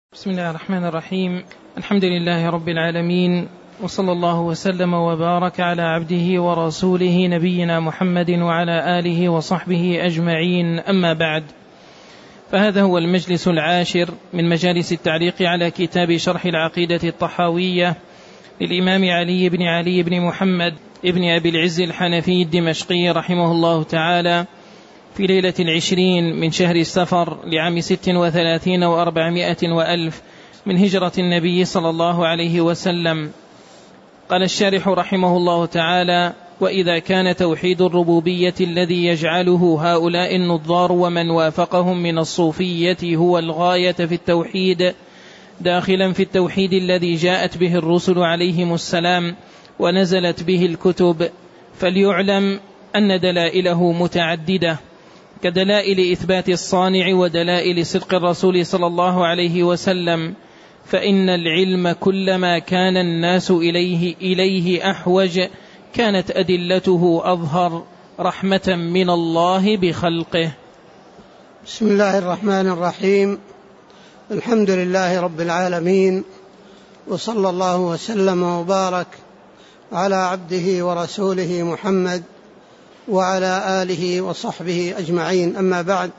بسم الله الرحمن الرحيم. الحمد لله رب العالمين، وصلى الله وسلم وبارك على عبده ورسوله نبينا محمد وعلى آله وصحبه أجمعين، أما بعد، فهذا هو المجلس العاشر من مجالس التعليق على كتاب شرح العقيدة الطحاوية للإمام علي بن محمد ابن أبي العز الحنفي الدمشقي رحمه الله تعالى، في ليلة 20 من شهر السفر لعام 36 و400 وألف من هجرة النبي صلى الله عليه وسلم. قال الشارح رحمه الله تعالى: وإذا كان توحيد الربوبية الذي يجعله هؤلاء النظار ومن وافقهم من الصوفية هو الغاية في التوحيد، داخلا في التوحيد الذي جاءت به الرسل عليهم السلام ونزلت به الكتب، فليعلم أن دلائله متعددة، كدلائل إثبات الصانع ودلائل صدق الرسول صلى الله عليه وسلم، فإن العلم كلما كان الناس إليه أحوج كانت أدلته أظهر، رحمة من الله بخلقه. بسم الله الرحمن الرحيم. الحمد لله رب العالمين، وصلى الله وسلم وبارك على عبده ورسوله محمد وعلى آله وصحبه أجمعين، أما بعد.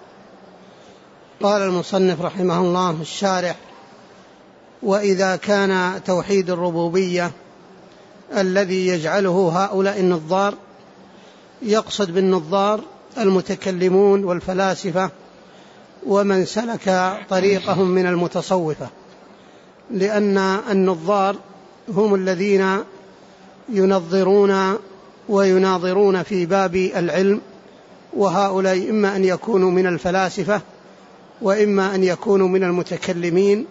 قال المصنف رحمه الله الشارح: وإذا كان توحيد الربوبية الذي يجعله هؤلاء النظار، يقصد بالنظار المتكلمون والفلاسفة ومن سلك طريقهم من المتصوفة، لأن النظار هم الذين ينظرون ويناظرون في باب العلم، وهؤلاء إما أن يكونوا من الفلاسفة وإما أن يكونوا من المتكلمين.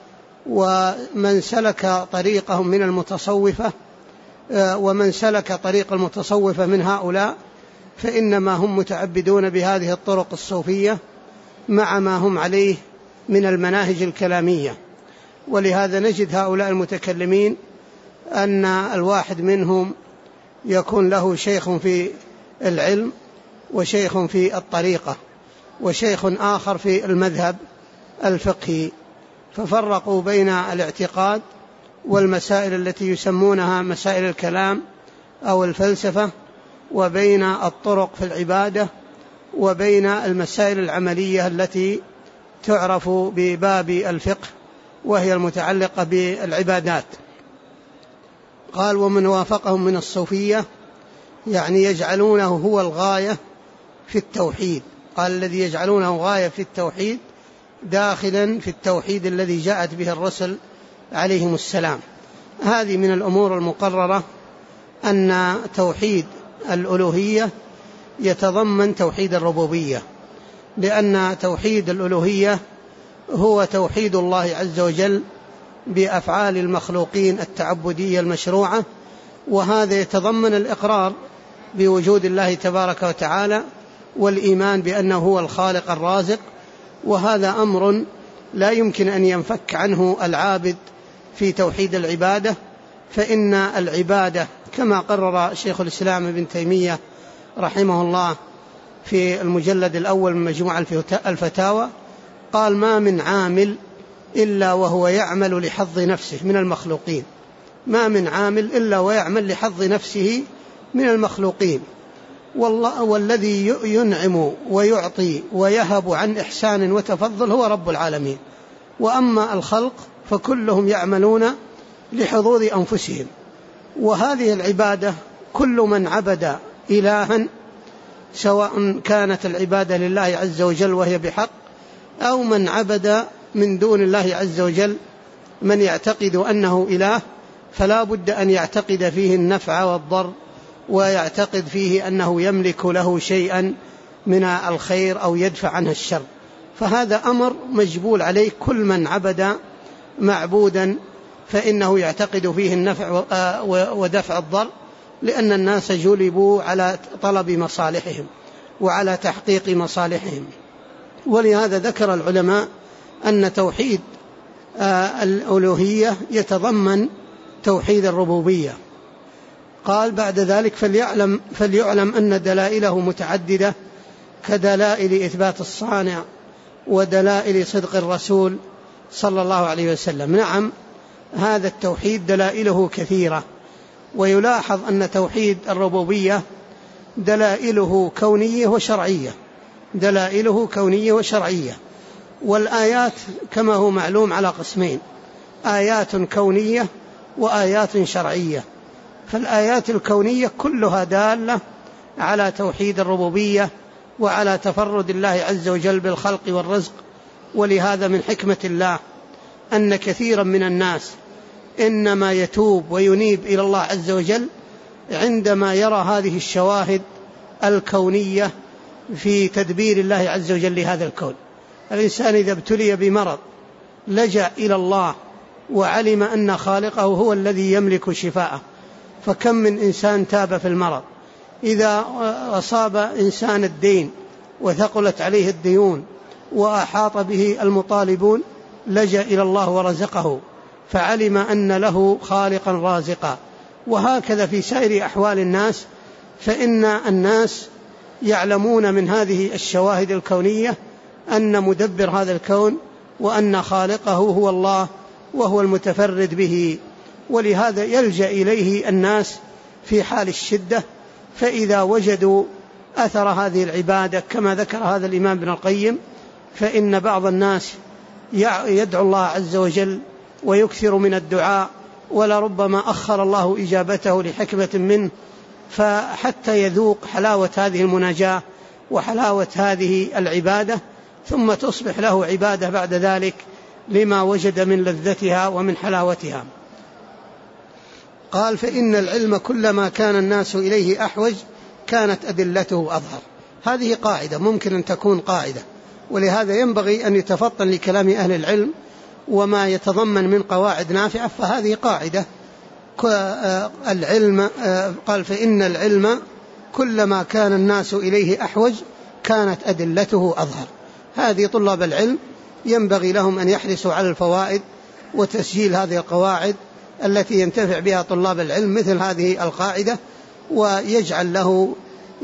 ومن سلك طريقهم من المتصوفة ومن سلك طريق المتصوفة من هؤلاء فإنما هم متعبدون بهذه الطرق الصوفية مع ما هم عليه من المناهج الكلامية. ولهذا نجد هؤلاء المتكلمين أن الواحد منهم يكون له شيخ في العلم وشيخ في الطريقة وشيخ آخر في المذهب الفقهي، ففرقوا بين الاعتقاد والمسائل التي يسمونها مسائل الكلام أو الفلسفة، وبين الطرق في العبادة، وبين المسائل العملية التي تعرف بباب الفقه وهي المتعلقة بالعبادات. قال: ومن وافقهم من الصوفية، يعني يجعلونه هو الغاية في التوحيد. قال: الذي يجعلونه غاية في التوحيد داخلا في التوحيد الذي جاءت به الرسل عليهم السلام. هذه من الأمور المقررة أن توحيد الألوهية يتضمن توحيد الربوبية، لأن توحيد الألوهية هو توحيد الله عز وجل بأفعال المخلوقين التعبدية المشروعة، وهذا يتضمن الإقرار بوجود الله تبارك وتعالى والإيمان بأنه هو الخالق الرازق، وهذا أمر لا يمكن أن ينفك عنه العابد في توحيد العبادة. فإن العبادة كما قرر شيخ الإسلام ابن تيمية رحمه الله في المجلد الأول من مجموع الفتاوى، قال: ما من عامل إلا وهو يعمل لحظ نفسه من المخلوقين، ما من عامل إلا ويعمل لحظ نفسه من المخلوقين، والذي ينعم ويعطي ويهب عن إحسان وتفضل هو رب العالمين، وأما الخلق فكلهم يعملون لحظوظ أنفسهم. وهذه العبادة كل من عبد إلها، سواء كانت العبادة لله عز وجل وهي بحق، أو من عبد من دون الله عز وجل من يعتقد أنه إله، فلا بد أن يعتقد فيه النفع والضر، ويعتقد فيه أنه يملك له شيئا من الخير أو يدفع عنه الشر. فهذا أمر مجبول عليه كل من عبد معبودا، فإنه يعتقد فيه النفع ودفع الضر، لأن الناس جلبوا على طلب مصالحهم وعلى تحقيق مصالحهم. ولهذا ذكر العلماء أن توحيد الألوهية يتضمن توحيد الربوبية. قال بعد ذلك: فليعلم أن دلائله متعددة، كدلائل إثبات الصانع ودلائل صدق الرسول صلى الله عليه وسلم. نعم، هذا التوحيد دلائله كثيرة، ويلاحظ أن توحيد الربوبية دلائله كونية وشرعية، دلائله كونية وشرعية. والآيات كما هو معلوم على قسمين: آيات كونية وآيات شرعية. فالآيات الكونية كلها دالة على توحيد الربوبية وعلى تفرد الله عز وجل بالخلق والرزق. ولهذا من حكمة الله أن كثيرا من الناس إنما يتوب وينيب إلى الله عز وجل عندما يرى هذه الشواهد الكونية في تدبير الله عز وجل لهذا الكون. الإنسان إذا ابتلي بمرض لجأ إلى الله وعلم أن خالقه هو الذي يملك شفاءه. فكم من إنسان تاب في المرض. إذا أصاب إنسان الدين وثقلت عليه الديون وأحاط به المطالبون لجأ إلى الله ورزقه، فعلم أن له خالقا رازقا. وهكذا في سائر أحوال الناس، فإن الناس يعلمون من هذه الشواهد الكونية أن مدبر هذا الكون وأن خالقه هو الله وهو المتفرد به. ولهذا يلجأ إليه الناس في حال الشدة. فإذا وجدوا أثر هذه العبادة كما ذكر هذا الإمام ابن القيم، فإن بعض الناس يدعو الله عز وجل ويكثر من الدعاء، ولربما أخر الله إجابته لحكمة منه، فحتى يذوق حلاوة هذه المناجاة وحلاوة هذه العبادة، ثم تصبح له عبادة بعد ذلك لما وجد من لذتها ومن حلاوتها. قال: فإن العلم كلما كان الناس إليه أحوج كانت أدلته أظهر. هذه قاعدة ممكن أن تكون قاعدة، ولهذا ينبغي أن يتفطن لكلام أهل العلم وما يتضمن من قواعد نافعة. فهذه قاعدة العلم. قال: فإن العلم كلما كان الناس إليه أحوج كانت أدلته أظهر. هذه طلاب العلم ينبغي لهم أن يحرصوا على الفوائد وتسجيل هذه القواعد التي ينتفع بها طلاب العلم، مثل هذه القاعدة، ويجعل له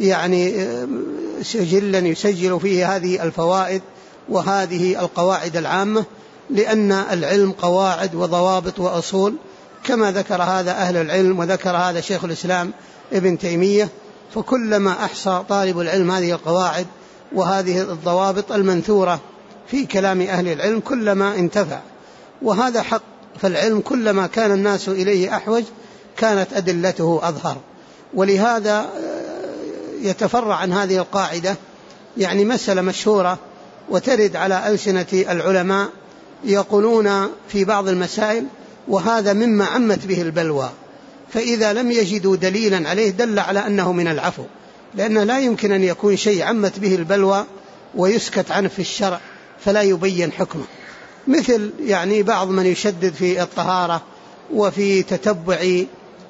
سجلا يسجل فيه هذه الفوائد وهذه القواعد العامة، لأن العلم قواعد وضوابط وأصول كما ذكر هذا أهل العلم وذكر هذا شيخ الإسلام ابن تيمية. فكلما أحصى طالب العلم هذه القواعد وهذه الضوابط المنثورة في كلام أهل العلم كلما انتفع، وهذا حق. فالعلم كلما كان الناس إليه أحوج كانت أدلته أظهر. ولهذا يتفرع عن هذه القاعدة مسألة مشهورة وترد على ألسنة العلماء، يقولون في بعض المسائل: وهذا مما عمت به البلوى. فإذا لم يجدوا دليلا عليه دل على أنه من العفو، لأن لا يمكن أن يكون شيء عمت به البلوى ويسكت عنه في الشرع فلا يبين حكمه. مثل بعض من يشدد في الطهارة وفي تتبع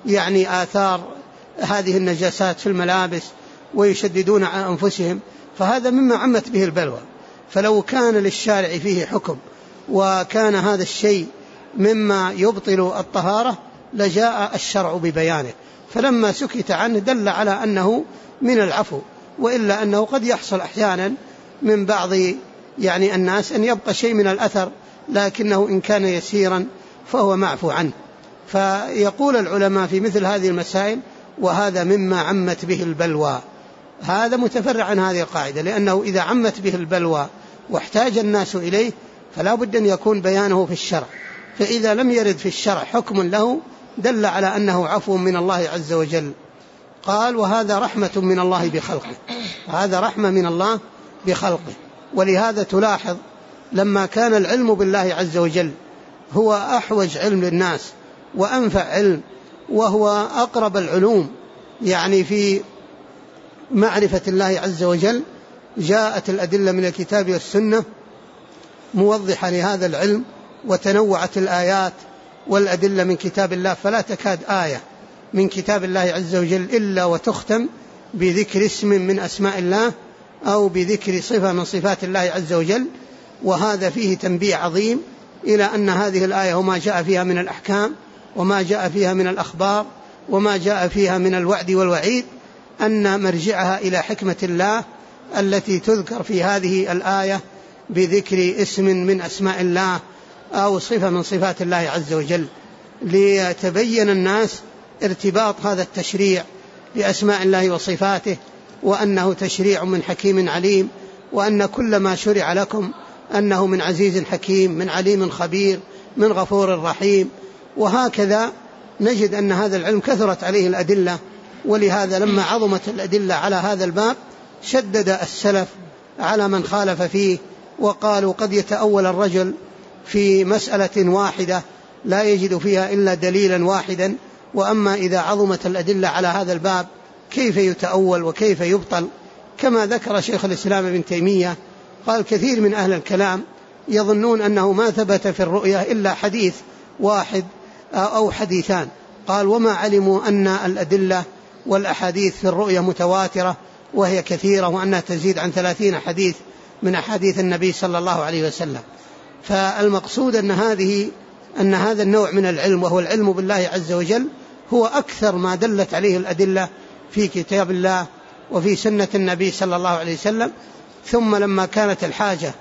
آثار هذه النجاسات في الملابس ويشددون على أنفسهم، فهذا مما عمت به البلوى. فلو كان للشارع فيه حكم وكان هذا الشيء مما يبطل الطهارة لجاء الشرع ببيانه، فلما سكت عنه دل على أنه من العفو. وإلا أنه قد يحصل أحيانا من بعض الناس أن يبقى شيء من الأثر، لكنه إن كان يسيرا فهو معفو عنه. فيقول العلماء في مثل هذه المسائل: وهذا مما عمت به البلوى. هذا متفرع عن هذه القاعدة، لأنه إذا عمت به البلوى واحتاج الناس إليه فلا بد أن يكون بيانه في الشرع. فإذا لم يرد في الشرع حكم له دل على أنه عفو من الله عز وجل. قال: وهذا رحمة من الله بخلقه. هذا رحمة من الله بخلقه. ولهذا تلاحظ لما كان العلم بالله عز وجل هو أحوج علم للناس وأنفع علم وهو أقرب العلوم في معرفة الله عز وجل، جاءت الأدلة من الكتاب والسنة موضحة لهذا العلم، وتنوعت الآيات والأدلة من كتاب الله، فلا تكاد آية من كتاب الله عز وجل إلا وتختم بذكر اسم من أسماء الله أو بذكر صفة من صفات الله عز وجل. وهذا فيه تنبيه عظيم إلى أن هذه الآية وما جاء فيها من الأحكام وما جاء فيها من الأخبار وما جاء فيها من الوعد والوعيد أن مرجعها إلى حكمة الله التي تذكر في هذه الآية بذكر اسم من أسماء الله أو صفة من صفات الله عز وجل، ليتبين الناس ارتباط هذا التشريع بأسماء الله وصفاته، وأنه تشريع من حكيم عليم، وأن كل ما شرع لكم أنه من عزيز حكيم، من عليم خبير، من غفور رحيم. وهكذا نجد أن هذا العلم كثرت عليه الأدلة، ولهذا لما عظمت الأدلة على هذا الباب شدد السلف على من خالف فيه، وقالوا قد يتأول الرجل في مسألة واحدة لا يجد فيها إلا دليلا واحدا، وأما إذا عظمت الأدلة على هذا الباب كيف يتأول وكيف يبطل؟ كما ذكر شيخ الإسلام ابن تيمية قال كثير من أهل الكلام يظنون أنه ما ثبت في الرؤية إلا حديث واحد أو حديثان، قال وما علموا أن الأدلة والأحاديث في الرؤية متواترة وهي كثيرة، وأنها تزيد عن 30 حديث من أحاديث النبي صلى الله عليه وسلم. فالمقصود أن هذا النوع من العلم، وهو العلم بالله عز وجل، هو أكثر ما دلت عليه الأدلة في كتاب الله وفي سنة النبي صلى الله عليه وسلم. ثم لما كانت الحاجة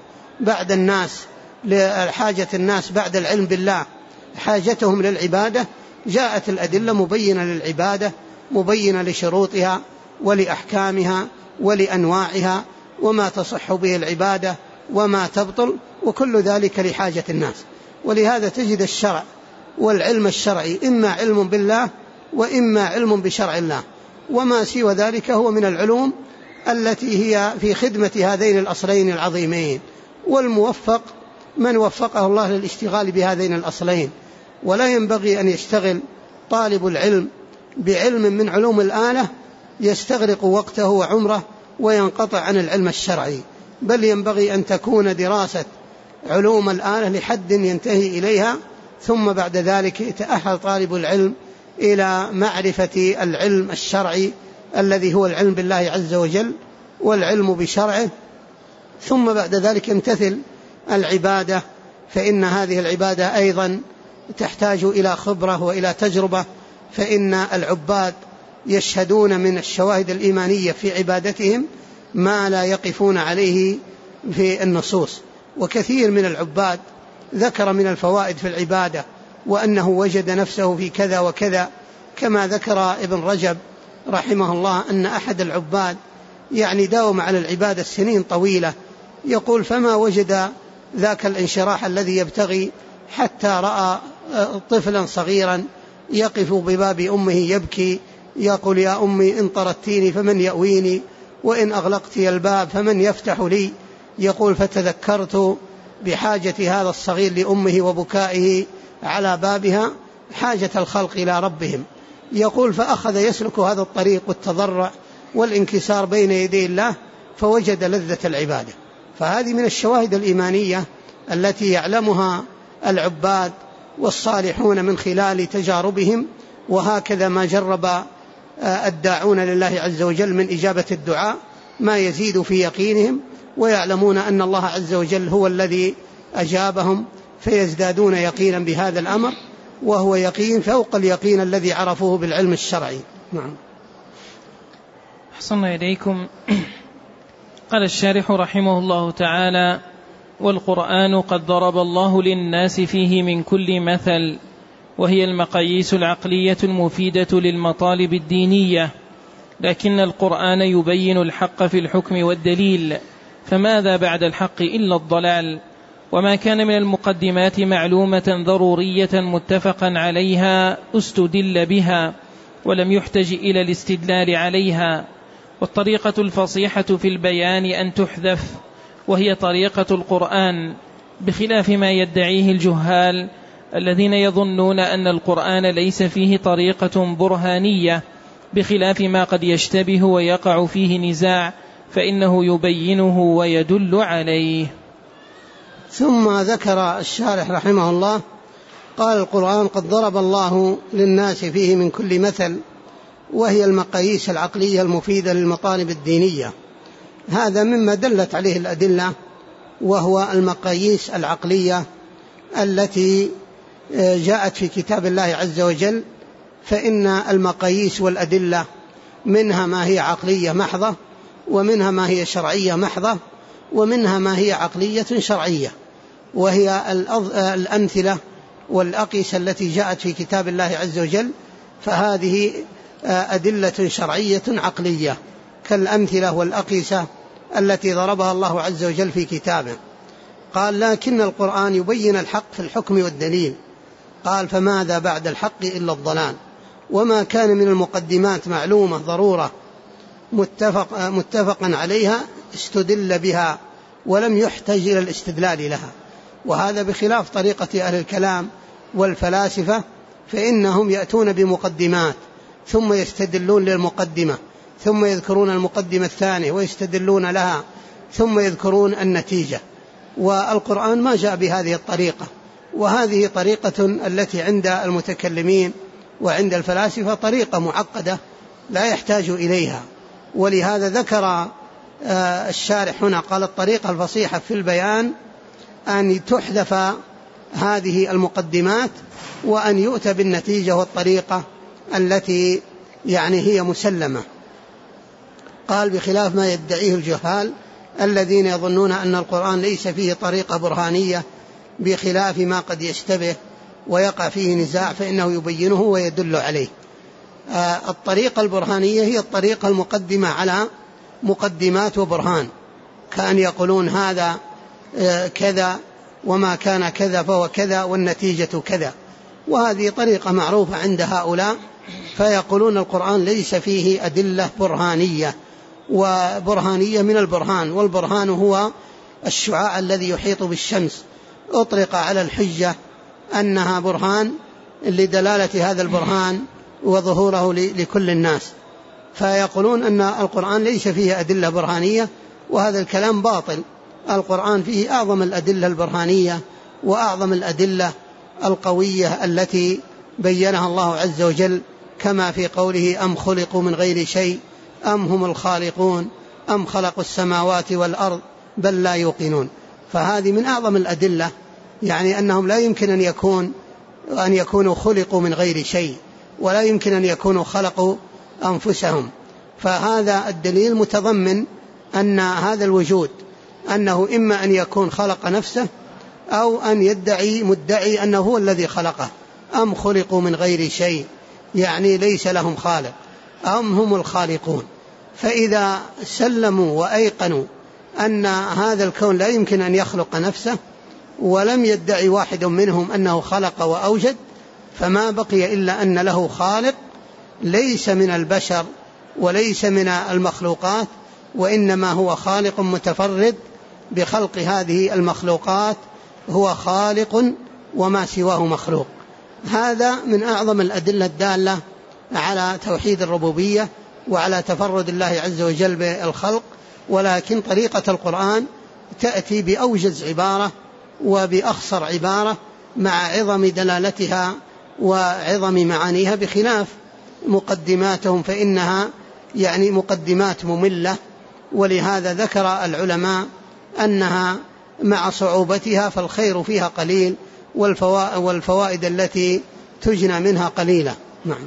الناس بعد العلم بالله حاجتهم للعبادة، جاءت الأدلة مبينة للعبادة، مبينة لشروطها ولأحكامها ولأنواعها، وما تصح به العبادة وما تبطل، وكل ذلك لحاجة الناس. ولهذا تجد الشرع والعلم الشرعي إما علم بالله وإما علم بشرع الله، وما سوى ذلك هو من العلوم التي هي في خدمة هذين الأصلين العظيمين. والموفق من وفقه الله للاشتغال بهذين الأصلين، ولا ينبغي أن يشتغل طالب العلم بعلم من علوم الآلة يستغرق وقته وعمره وينقطع عن العلم الشرعي، بل ينبغي أن تكون دراسة علوم الآلة لحد ينتهي إليها، ثم بعد ذلك يتأهل طالب العلم إلى معرفة العلم الشرعي الذي هو العلم بالله عز وجل والعلم بشرعه، ثم بعد ذلك يمتثل العبادة، فإن هذه العبادة أيضا تحتاج إلى خبرة وإلى تجربة، فإن العباد يشهدون من الشواهد الإيمانية في عبادتهم ما لا يقفون عليه في النصوص. وكثير من العباد ذكر من الفوائد في العبادة وأنه وجد نفسه في كذا وكذا، كما ذكر ابن رجب رحمه الله أن أحد العباد داوم على العبادة سنين طويلة، يقول فما وجد ذاك الانشراح الذي يبتغي حتى رأى طفلا صغيرا يقف بباب أمه يبكي، يقول يا أمي إن طردتيني فمن يأويني، وإن أغلقتي الباب فمن يفتح لي. يقول فتذكرت بحاجة هذا الصغير لأمه وبكائه على بابها حاجة الخلق إلى ربهم. يقول فأخذ يسلك هذا الطريق والتضرع والانكسار بين يدي الله، فوجد لذة العبادة. فهذه من الشواهد الإيمانية التي يعلمها العباد والصالحون من خلال تجاربهم، وهكذا ما جرب الداعون لله عز وجل من إجابة الدعاء ما يزيد في يقينهم، ويعلمون أن الله عز وجل هو الذي أجابهم، فيزدادون يقينا بهذا الأمر، وهو يقين فوق اليقين الذي عرفوه بالعلم الشرعي. نعم. أحسن إليكم. قال الشارح رحمه الله تعالى: والقرآن قد ضرب الله للناس فيه من كل مثل، وهي المقاييس العقلية المفيدة للمطالب الدينية، لكن القرآن يبين الحق في الحكم والدليل، فماذا بعد الحق إلا الضلال؟ وما كان من المقدمات معلومة ضرورية متفقا عليها استدل بها ولم يحتج إلى الاستدلال عليها. والطريقة الفصيحة في البيان أن تحذف، وهي طريقة القرآن، بخلاف ما يدعيه الجهال الذين يظنون أن القرآن ليس فيه طريقة برهانية، بخلاف ما قد يشتبه ويقع فيه نزاع، فإنه يبينه ويدل عليه. ثم ذكر الشارح رحمه الله قال: القرآن قد ضرب الله للناس فيه من كل مثل، وهي المقاييس العقلية المفيدة للمطالب الدينية. هذا مما دلت عليه الأدلة، وهو المقاييس العقلية التي جاءت في كتاب الله عز وجل. فإن المقاييس والأدلة منها ما هي عقلية محضة، ومنها ما هي شرعية محضة، ومنها ما هي عقلية شرعية. وهي الأمثلة والأقيسة التي جاءت في كتاب الله عز وجل، فهذه أدلة شرعية عقلية كالأمثلة والأقيسة التي ضربها الله عز وجل في كتابه. قال لكن القرآن يبين الحق في الحكم والدليل. قال فماذا بعد الحق إلا الضلال، وما كان من المقدمات معلومة ضرورة متفقا عليها استدل بها ولم يحتج إلى الاستدلال لها. وهذا بخلاف طريقة أهل الكلام والفلاسفة، فإنهم يأتون بمقدمات ثم يستدلون للمقدمة ثم يذكرون المقدمة الثانية ويستدلون لها ثم يذكرون النتيجة. والقرآن ما جاء بهذه الطريقة، وهذه طريقة التي عند المتكلمين وعند الفلاسفة طريقة معقدة لا يحتاج إليها. ولهذا ذكر الشارح هنا قال الطريقة الفصيحة في البيان أن تحذف هذه المقدمات وأن يؤتى بالنتيجة والطريقة التي يعني هي مسلمة. قال بخلاف ما يدعيه الجهال الذين يظنون أن القرآن ليس فيه طريقة برهانية بخلاف ما قد يشتبه ويقع فيه نزاع، فإنه يبينه ويدل عليه. الطريقة البرهانية هي الطريقة المقدمة على مقدمات وبرهان، كأن يقولون هذا كذا وما كان كذا فهو كذا والنتيجة كذا، وهذه طريقة معروفة عند هؤلاء. فيقولون القرآن ليس فيه أدلة برهانية، وبرهانية من البرهان، والبرهان هو الشعاع الذي يحيط بالشمس أطلق على الحجة أنها برهان لدلالة هذا البرهان وظهوره لكل الناس. فيقولون أن القرآن ليس فيه أدلة برهانية، وهذا الكلام باطل. القرآن فيه أعظم الأدلة البرهانية وأعظم الأدلة القوية التي بينها الله عز وجل، كما في قوله أم خلقوا من غير شيء أم هم الخالقون أم خلقوا السماوات والأرض بل لا يوقنون. فهذه من أعظم الأدلة، يعني أنهم لا يمكن أن يكونوا خلقوا من غير شيء، ولا يمكن أن يكونوا خلقوا أنفسهم. فهذا الدليل متضمن أن هذا الوجود أنه إما أن يكون خلق نفسه أو أن يدعي مدعي أنه هو الذي خلقه. أم خلقوا من غير شيء يعني ليس لهم خالق، أم هم الخالقون. فإذا سلموا وأيقنوا أن هذا الكون لا يمكن أن يخلق نفسه، ولم يدعي واحد منهم أنه خلق وأوجد، فما بقي إلا أن له خالق ليس من البشر وليس من المخلوقات، وإنما هو خالق متفرد بخلق هذه المخلوقات، هو خالق وما سواه مخلوق. هذا من أعظم الأدلة الدالة على توحيد الربوبية وعلى تفرد الله عز وجل بالخلق. ولكن طريقة القرآن تأتي بأوجز عبارة وبأخصر عبارة مع عظم دلالتها وعظم معانيها، بخلاف مقدماتهم فإنها يعني مقدمات مملة. ولهذا ذكر العلماء أنها مع صعوبتها فالخير فيها قليل والفوائد التي تجنى منها قليلة. نعم.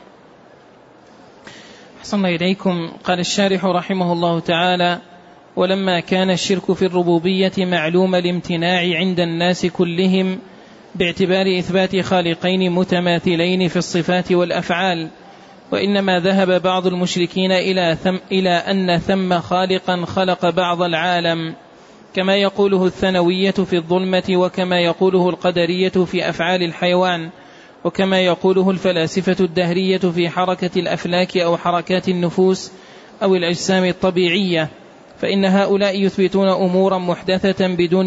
أحسن إليكم. قال الشارح رحمه الله تعالى: ولما كان الشرك في الربوبية معلوم الامتناع عند الناس كلهم باعتبار إثبات خالقين متماثلين في الصفات والأفعال، وإنما ذهب بعض المشركين إلى أن ثم خالقا خلق بعض العالم، كما يقوله الثانوية في الظلمة، وكما يقوله القدرية في أفعال الحيوان، وكما يقوله الفلاسفة الدهرية في حركة الأفلاك أو حركات النفوس أو الأجسام الطبيعية. فإن هؤلاء يثبتون أمورا محدثة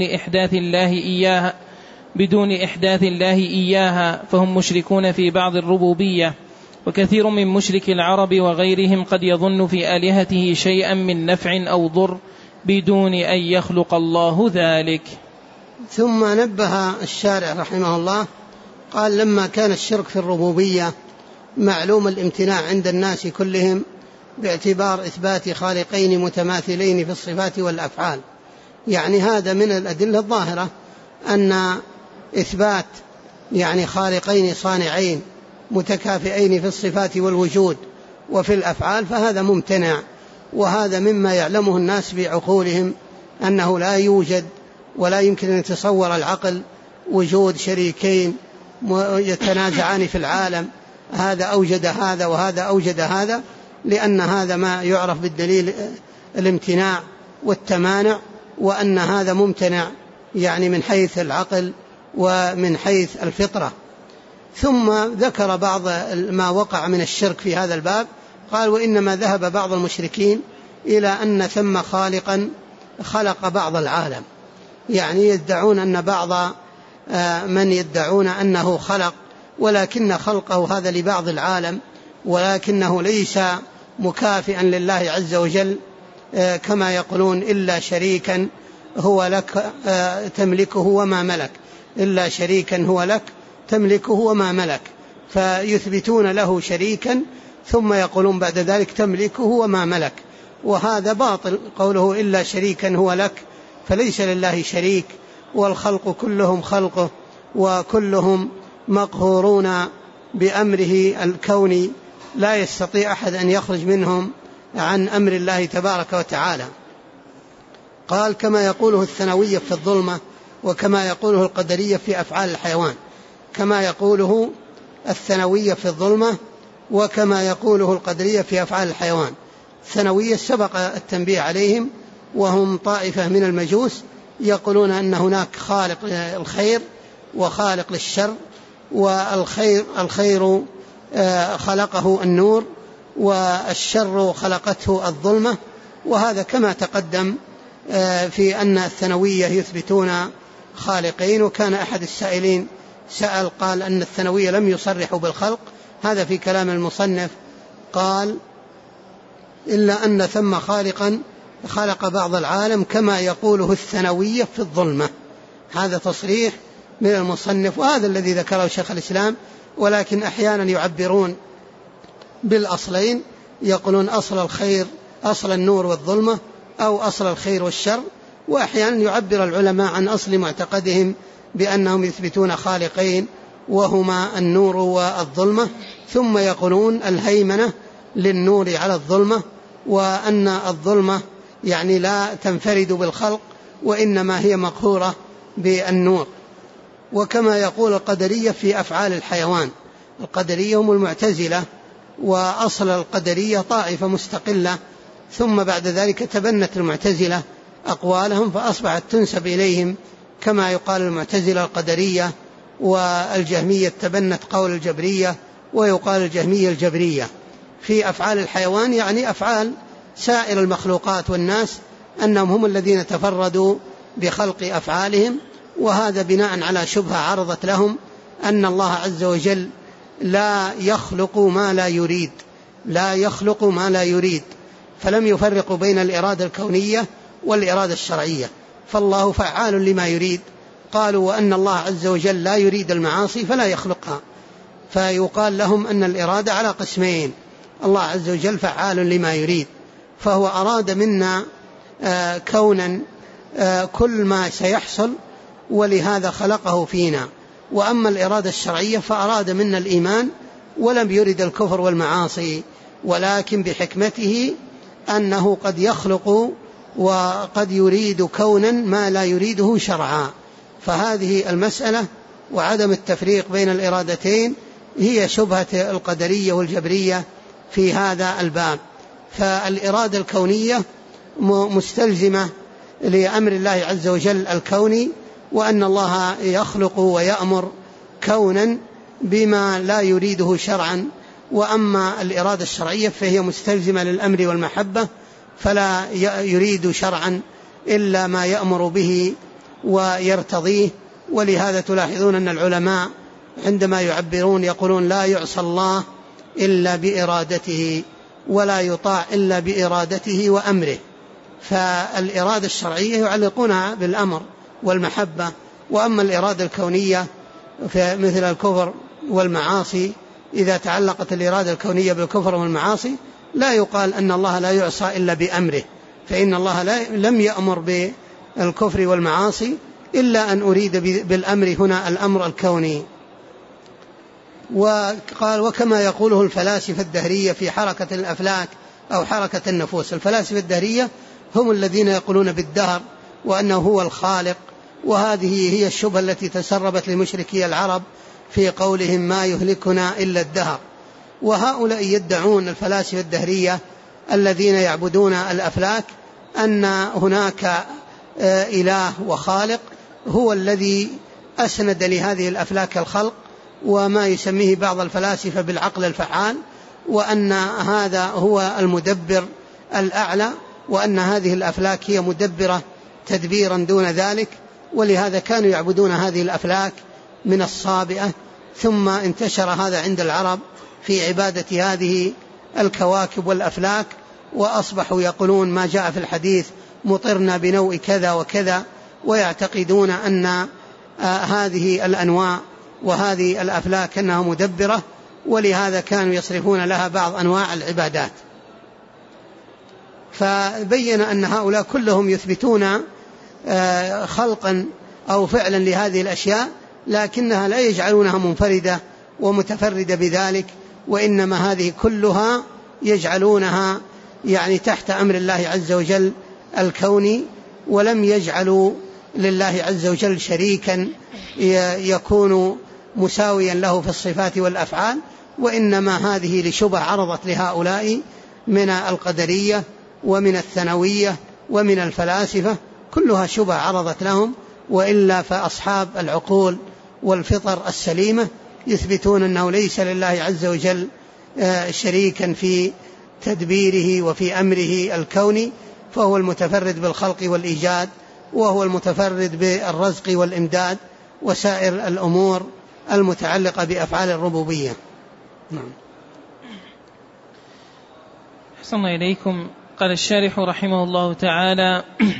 بدون إحداث الله إياها، فهم مشركون في بعض الربوبية. وكثير من مشرك العرب وغيرهم قد يظن في آلهته شيئا من نفع أو ضر بدون أن يخلق الله ذلك. ثم نبه الشارع رحمه الله قال: لما كان الشرك في الربوبية معلوم الامتناع عند الناس كلهم باعتبار إثبات خالقين متماثلين في الصفات والأفعال. يعني هذا من الأدلة الظاهرة أن إثبات يعني خالقين صانعين متكافئين في الصفات والوجود وفي الأفعال فهذا ممتنع، وهذا مما يعلمه الناس بعقولهم أنه لا يوجد ولا يمكن أن يتصور العقل وجود شريكين يتنازعان في العالم، هذا أوجد هذا وهذا أوجد هذا، لأن هذا ما يعرف بالدليل الامتناع والتمانع، وأن هذا ممتنع يعني من حيث العقل ومن حيث الفطرة. ثم ذكر بعض ما وقع من الشرك في هذا الباب، قال: وإنما ذهب بعض المشركين إلى أن ثم خالقا خلق بعض العالم، يعني يدعون أن بعض من يدعون أنه خلق، ولكن خلقه هذا لبعض العالم، ولكنه ليس مكافئا لله عز وجل، كما يقولون: إلا شريكا هو لك تملكه وما ملك، إلا شريكا هو لك تملكه وما ملك، فيثبتون له شريكا ثم يقولون بعد ذلك تملكه وما ملك، وهذا باطل. قوله إلا شريكا هو لك، فليس لله شريك، والخلق كلهم خلقه، وكلهم مقهورون بأمره الكوني، لا يستطيع أحد أن يخرج منهم عن أمر الله تبارك وتعالى. قال: كما يقوله الثانوية في الظلمة، وكما يقوله القدرية في أفعال الحيوان. كما يقوله الثانوية في الظلمة، وكما يقوله القدرية في أفعال الحيوان. الثانوية سبق التنبيه عليهم، وهم طائفة من المجوس يقولون أن هناك خالق الخير وخالق للشر، والخير خلقه النور، والشر خلقته الظلمة. وهذا كما تقدم في أن الثانوية يثبتون خالقين. وكان أحد السائلين سأل قال أن الثانوية لم يصرحوا بالخلق، هذا في كلام المصنف، قال: إلا أن ثم خالقا خلق بعض العالم كما يقوله الثانوية في الظلمة. هذا تصريح من المصنف، وهذا الذي ذكره شيخ الإسلام. ولكن أحيانا يعبرون بالأصلين، يقولون أصل الخير أصل النور والظلمة، أو أصل الخير والشر. وأحيانا يعبر العلماء عن أصل معتقدهم بأنهم يثبتون خالقين وهما النور والظلمة، ثم يقولون الهيمنة للنور على الظلمة، وأن الظلمة يعني لا تنفرد بالخلق، وإنما هي مقهورة بالنور. وكما يقول القدرية في أفعال الحيوان. القدرية هم المعتزلة، وأصل القدرية طائفة مستقلة، ثم بعد ذلك تبنت المعتزلة أقوالهم فأصبحت تنسب إليهم، كما يقال المعتزلة القدرية، والجهمية تبنت قول الجبرية، ويقال الجهمية الجبرية. في أفعال الحيوان يعني أفعال سائر المخلوقات والناس، أنهم هم الذين تفردوا بخلق أفعالهم. وهذا بناء على شبهة عرضت لهم أن الله عز وجل لا يخلق ما لا يريد، لا يخلق ما لا يريد، فلم يفرقوا بين الإرادة الكونية والإرادة الشرعية، فالله فعال لما يريد. قالوا وأن الله عز وجل لا يريد المعاصي فلا يخلقها، فيقال لهم أن الإرادة على قسمين: الله عز وجل فعال لما يريد، فهو أراد منا كونا كل ما سيحصل، ولهذا خلقه فينا. وأما الإرادة الشرعية فأراد منا الإيمان ولم يرد الكفر والمعاصي، ولكن بحكمته أنه قد يخلق وقد يريد كونا ما لا يريده شرعا. فهذه المسألة وعدم التفريق بين الإرادتين هي شبهة القدرية والجبرية في هذا الباب. فالإرادة الكونية مستلزمة لأمر الله عز وجل الكوني، وأن الله يخلق ويأمر كونا بما لا يريده شرعا. وأما الإرادة الشرعية فهي مستلزمة للأمر والمحبة، فلا يريد شرعا إلا ما يأمر به ويرتضيه. ولهذا تلاحظون أن العلماء عندما يعبرون يقولون لا يعصى الله إلا بإرادته، ولا يطاع إلا بإرادته وأمره. فالإرادة الشرعية يعلقونها بالأمر والمحبة. وأما الإرادة الكونية مثل الكفر والمعاصي، إذا تعلقت الإرادة الكونية بالكفر والمعاصي لا يقال أن الله لا يعصى إلا بأمره، فإن الله لم يأمر بالكفر والمعاصي إلا أن أريد بالأمر هنا الأمر الكوني. وقال وكما يقوله الفلاسفة الدهرية في حركة الأفلاك أو حركة النفوس. الفلاسفة الدهرية هم الذين يقولون بالدهر وأنه هو الخالق وهذه هي الشبهة التي تسربت لمشركي العرب في قولهم ما يهلكنا إلا الدهر. وهؤلاء يدعون الفلاسفة الدهرية الذين يعبدون الأفلاك أن هناك إله وخالق هو الذي أسند لهذه الأفلاك الخلق، وما يسميه بعض الفلاسفة بالعقل الفعال، وأن هذا هو المدبر الأعلى، وأن هذه الأفلاك هي مدبرة تدبيرا دون ذلك. ولهذا كانوا يعبدون هذه الأفلاك من الصابئة، ثم انتشر هذا عند العرب في عبادة هذه الكواكب والأفلاك، وأصبحوا يقولون ما جاء في الحديث مطرنا بنوء كذا وكذا، ويعتقدون أن هذه الأنواع وهذه الأفلاك أنها مدبرة، ولهذا كانوا يصرفون لها بعض أنواع العبادات. فبين أن هؤلاء كلهم يثبتون خلقا أو فعلا لهذه الأشياء، لكنها لا يجعلونها منفردة ومتفردة بذلك، وإنما هذه كلها يجعلونها يعني تحت أمر الله عز وجل الكوني، ولم يجعلوا لله عز وجل شريكا يكون مساويا له في الصفات والأفعال، وإنما هذه لشبه عرضت لهؤلاء من القدرية ومن الثانوية ومن الفلاسفة، كلها شبه عرضت لهم. وإلا فأصحاب العقول والفطر السليمة يثبتون أنه ليس لله عز وجل شريكا في تدبيره وفي أمره الكوني، فهو المتفرد بالخلق والإيجاد، وهو المتفرد بالرزق والإمداد وسائر الأمور المتعلقة بأفعال الربوبية. نعم. أحسن إليكم. قال الشارح رحمه الله تعالى: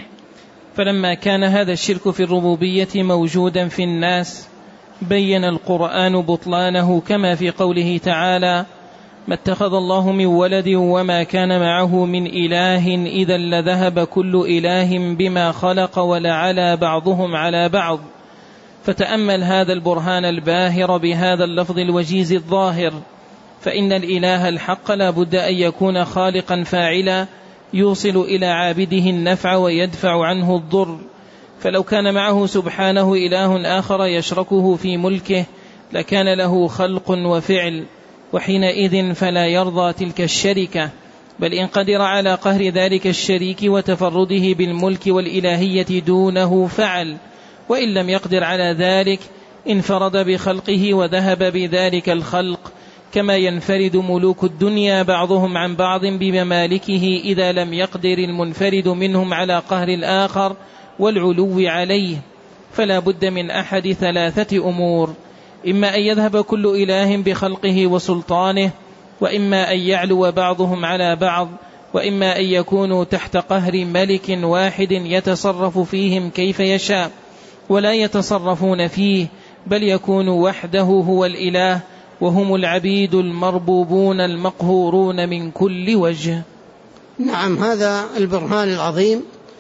فلما كان هذا الشرك في الربوبية موجودا في الناس بين القرآن بطلانه، كما في قوله تعالى: ما اتخذ الله من ولد وما كان معه من إله إذا لذهب كل إله بما خلق ولعلى بعضهم على بعض. فتأمل هذا البرهان الباهر بهذا اللفظ الوجيز الظاهر، فإن الإله الحق لا بد أن يكون خالقا فاعلا يوصل إلى عابده النفع ويدفع عنه الضر. فلو كان معه سبحانه إله آخر يشركه في ملكه لكان له خلق وفعل، وحينئذ فلا يرضى تلك الشركة، بل إن قدر على قهر ذلك الشريك وتفرده بالملك والإلهية دونه فعل، وإن لم يقدر على ذلك انفرد بخلقه وذهب بذلك الخلق، كما ينفرد ملوك الدنيا بعضهم عن بعض بممالكه إذا لم يقدر المنفرد منهم على قهر الآخر والعلو عليه. فلا بد من أحد ثلاثة أمور: إما أن يذهب كل إله بخلقه وسلطانه، وإما أن يعلو بعضهم على بعض، وإما أن يكونوا تحت قهر ملك واحد يتصرف فيهم كيف يشاء ولا يتصرفون فيه، بل يكون وحده هو الإله، وهم العبيد المربوبون المقهورون من كل وجه. نعم، هذا البرهان العظيم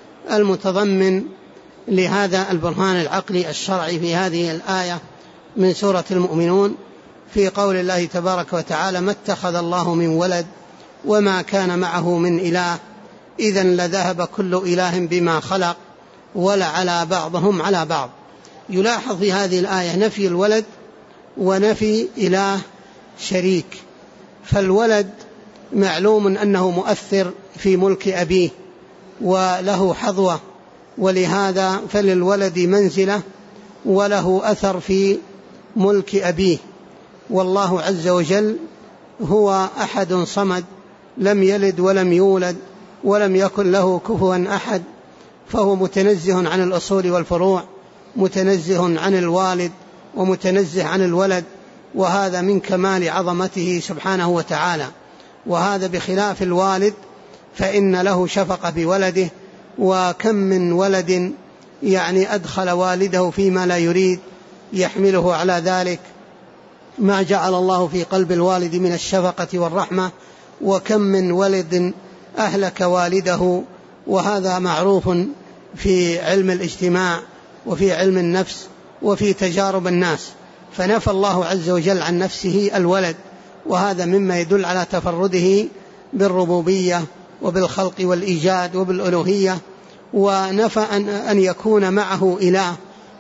المتضمن لهذا البرهان العقلي الشرعي في هذه الآية من سورة المؤمنون، في قول الله تبارك وتعالى: ما اتخذ الله من ولد وما كان معه من إله إذا لذهب كل إله بما خلق ولعلى بعضهم على بعض. يلاحظ في هذه الآية نفي الولد ونفي إله شريك. فالولد معلوم أنه مؤثر في ملك أبيه وله حظوة، ولهذا فللولد منزلة وله أثر في ملك أبيه. والله عز وجل هو أحد صمد، لم يلد ولم يولد ولم يكن له كفوا أحد، فهو متنزه عن الأصول والفروع، متنزه عن الوالد ومتنزه عن الولد، وهذا من كمال عظمته سبحانه وتعالى. وهذا بخلاف الوالد فإن له شفقة بولده، وكم من ولد يعني أدخل والده فيما لا يريد يحمله على ذلك ما جعل الله في قلب الوالد من الشفقة والرحمة، وكم من ولد أهلك والده. وهذا معروف في علم الاجتماع وفي علم النفس وفي تجارب الناس. فنفى الله عز وجل عن نفسه الولد، وهذا مما يدل على تفرده بالربوبية وبالخلق والإيجاد وبالألوهية. ونفى أن يكون معه إله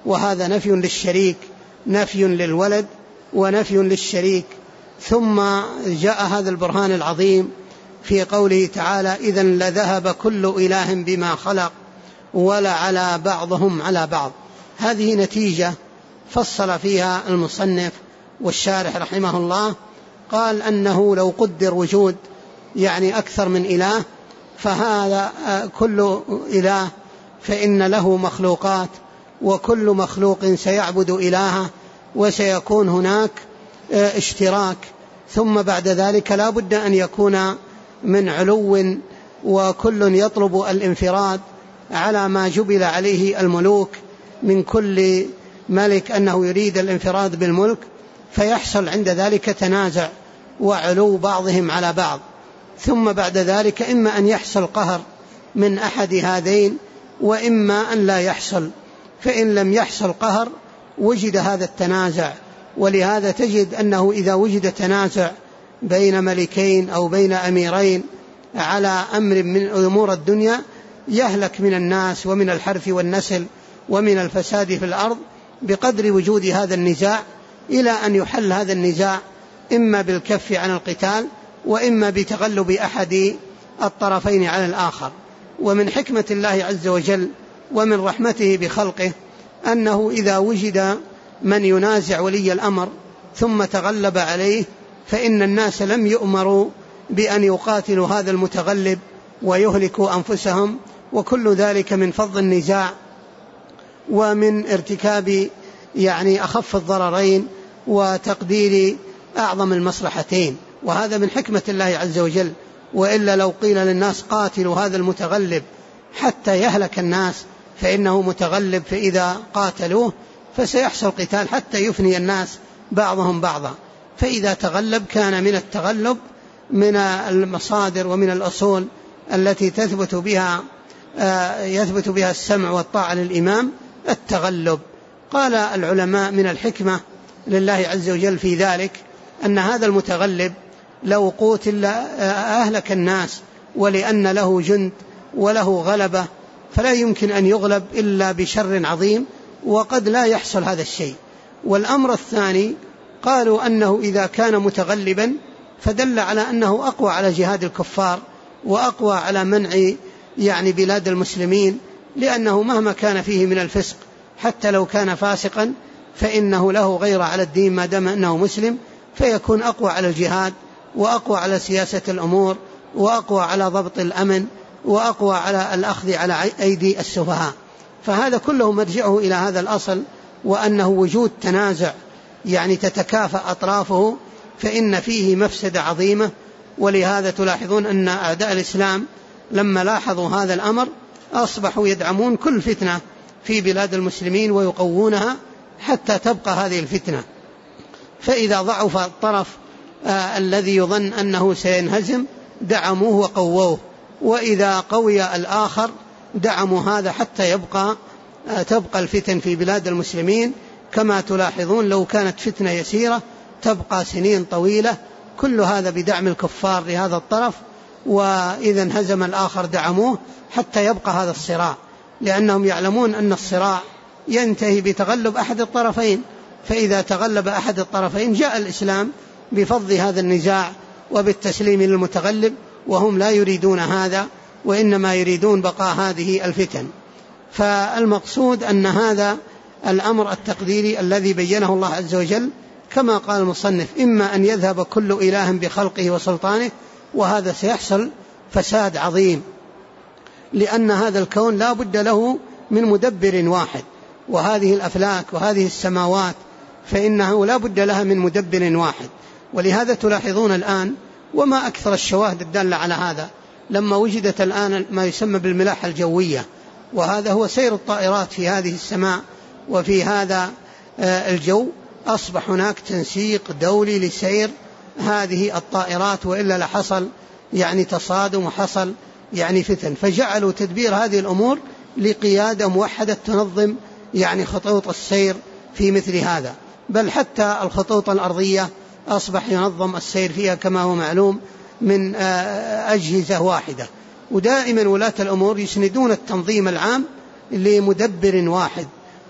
وهذا نفي للشريك، نفي للولد ونفي للشريك. ثم جاء هذا البرهان العظيم في قوله تعالى: إذا لذهب كل إله بما خلق ولعلى بعضهم على بعض. هذه نتيجة فصل فيها المصنف والشارح رحمه الله، قال أنه لو قدر وجود أكثر من إله، فهذا كل إله فإن له مخلوقات، وكل مخلوق سيعبد إلهه، وسيكون هناك اشتراك. ثم بعد ذلك لا بد أن يكون من علو، وكل يطلب الانفراد على ما جبل عليه الملوك، من كل ملك أنه يريد الانفراد بالملك، فيحصل عند ذلك تنازع وعلو بعضهم على بعض. ثم بعد ذلك إما أن يحصل قهر من أحد هذين، وإما أن لا يحصل. فإن لم يحصل قهر وجد هذا التنازع. ولهذا تجد أنه إذا وجد تنازع بين ملكين أو بين أميرين على أمر من أمور الدنيا، يهلك من الناس ومن الحرث والنسل ومن الفساد في الأرض بقدر وجود هذا النزاع، إلى أن يحل هذا النزاع إما بالكف عن القتال، وإما بتغلب أحد الطرفين على الآخر. ومن حكمة الله عز وجل ومن رحمته بخلقه أنه إذا وجد من ينازع ولي الأمر ثم تغلب عليه، فإن الناس لم يؤمروا بأن يقاتلوا هذا المتغلب ويهلكوا أنفسهم، وكل ذلك من فض النزاع ومن ارتكاب أخف الضررين وتقدير أعظم المصلحتين. وهذا من حكمة الله عز وجل. وإلا لو قيل للناس قاتلوا هذا المتغلب حتى يهلك الناس، فإنه متغلب، فإذا قاتلوه فسيحصل قتال حتى يفني الناس بعضهم بعضا. فإذا تغلب كان من التغلب من المصادر ومن الأصول التي يثبت بها السمع والطاعة للإمام التغلب. قال العلماء من الحكمة لله عز وجل في ذلك أن هذا المتغلب لو قوتل أهلك الناس، ولأن له جند وله غلبة، فلا يمكن أن يغلب إلا بشر عظيم، وقد لا يحصل هذا الشيء. والأمر الثاني قالوا أنه إذا كان متغلبا فدل على أنه أقوى على جهاد الكفار، وأقوى على منع بلاد المسلمين، لأنه مهما كان فيه من الفسق حتى لو كان فاسقا فإنه له غير على الدين ما دام أنه مسلم، فيكون أقوى على الجهاد، وأقوى على سياسة الأمور، وأقوى على ضبط الأمن، وأقوى على الأخذ على أيدي السفهاء. فهذا كله مرجعه إلى هذا الأصل، وأنه وجود تنازع تتكافأ أطرافه فإن فيه مفسدة عظيمة. ولهذا تلاحظون أن أعداء الإسلام لما لاحظوا هذا الأمر أصبحوا يدعمون كل فتنة في بلاد المسلمين ويقوونها حتى تبقى هذه الفتنة. فإذا ضعف الطرف الذي يظن أنه سينهزم دعموه وقووه، وإذا قوي الآخر دعموا هذا حتى تبقى الفتن في بلاد المسلمين. كما تلاحظون لو كانت فتنة يسيرة تبقى سنين طويلة، كل هذا بدعم الكفار لهذا الطرف، وإذا انهزم الآخر دعموه حتى يبقى هذا الصراع، لأنهم يعلمون أن الصراع ينتهي بتغلب أحد الطرفين. فإذا تغلب أحد الطرفين جاء الإسلام بفض هذا النزاع وبالتسليم للمتغلب، وهم لا يريدون هذا، وإنما يريدون بقاء هذه الفتن. فالمقصود أن هذا الأمر التقديري الذي بينه الله عز وجل كما قال المصنف: إما أن يذهب كل إله بخلقه وسلطانه، وهذا سيحصل فساد عظيم، لأن هذا الكون لا بد له من مدبر واحد، وهذه الأفلاك وهذه السماوات فإنه لا بد لها من مدبر واحد. ولهذا تلاحظون الآن وما أكثر الشواهد الدالة على هذا، لما وجدت الآن ما يسمى بالملاحة الجوية، وهذا هو سير الطائرات في هذه السماء وفي هذا الجو، أصبح هناك تنسيق دولي لسير هذه الطائرات، وإلا لحصل تصادم وحصل فتن. فجعلوا تدبير هذه الأمور لقيادة موحدة تنظم خطوط السير في مثل هذا، بل حتى الخطوط الأرضية أصبح ينظم السير فيها كما هو معلوم من أجهزة واحدة. ودائما ولاة الأمور يسندون التنظيم العام لمدبر واحد،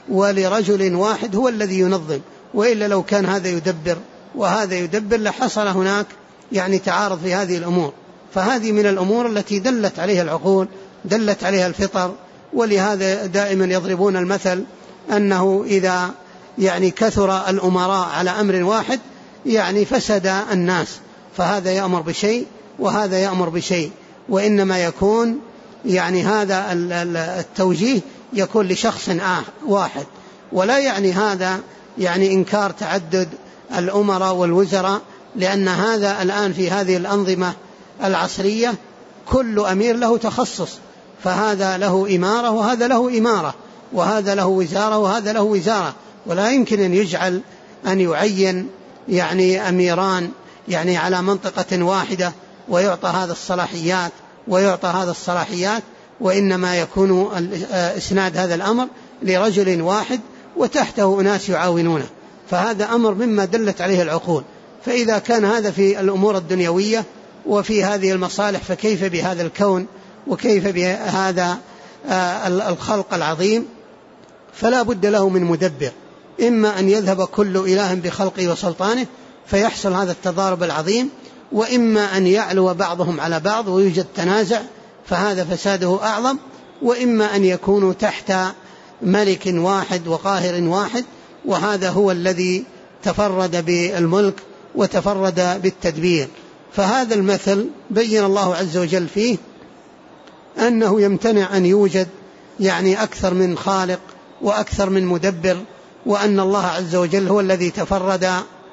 ولرجل واحد هو الذي ينظم، وإلا لو كان هذا يدبر وهذا يدبر لحصل هناك يعني تعارض في هذه الأمور. فهذه من الأمور التي دلت عليها العقول، دلت عليها الفطر. ولهذا دائما يضربون المثل أنه إذا يعني كثر الأمراء على أمر واحد يعني فسد الناس، فهذا يأمر بشيء وهذا يأمر بشيء، وإنما يكون يعني هذا التوجيه يكون لشخص واحد، ولا يعني هذا يعني إنكار تعدد الأمراء والوزراء، لأن هذا الآن في هذه الأنظمة العصرية كل أمير له تخصص، فهذا له إمارة وهذا له إمارة، وهذا له وزارة وهذا له وزارة، ولا يمكن أن يجعل أن يعين يعني أميران يعني على منطقة واحدة ويعطى هذا الصلاحيات ويعطى هذا الصلاحيات، وإنما يكون إسناد هذا الأمر لرجل واحد وتحته أناس يعاونونه، فهذا أمر مما دلت عليه العقول. فإذا كان هذا في الأمور الدنيوية وفي هذه المصالح، فكيف بهذا الكون وكيف بهذا الخلق العظيم؟ فلا بد له من مدبر، إما أن يذهب كل إله بخلقه وسلطانه فيحصل هذا التضارب العظيم، وإما أن يعلو بعضهم على بعض ويوجد تنازع فهذا فساده أعظم، وإما أن يكونوا تحت ملك واحد وقاهر واحد، وهذا هو الذي تفرد بالملك وتفرد بالتدبير. فهذا المثل بين الله عز وجل فيه أنه يمتنع أن يوجد يعني أكثر من خالق وأكثر من مدبر، وأن الله عز وجل هو الذي تفرد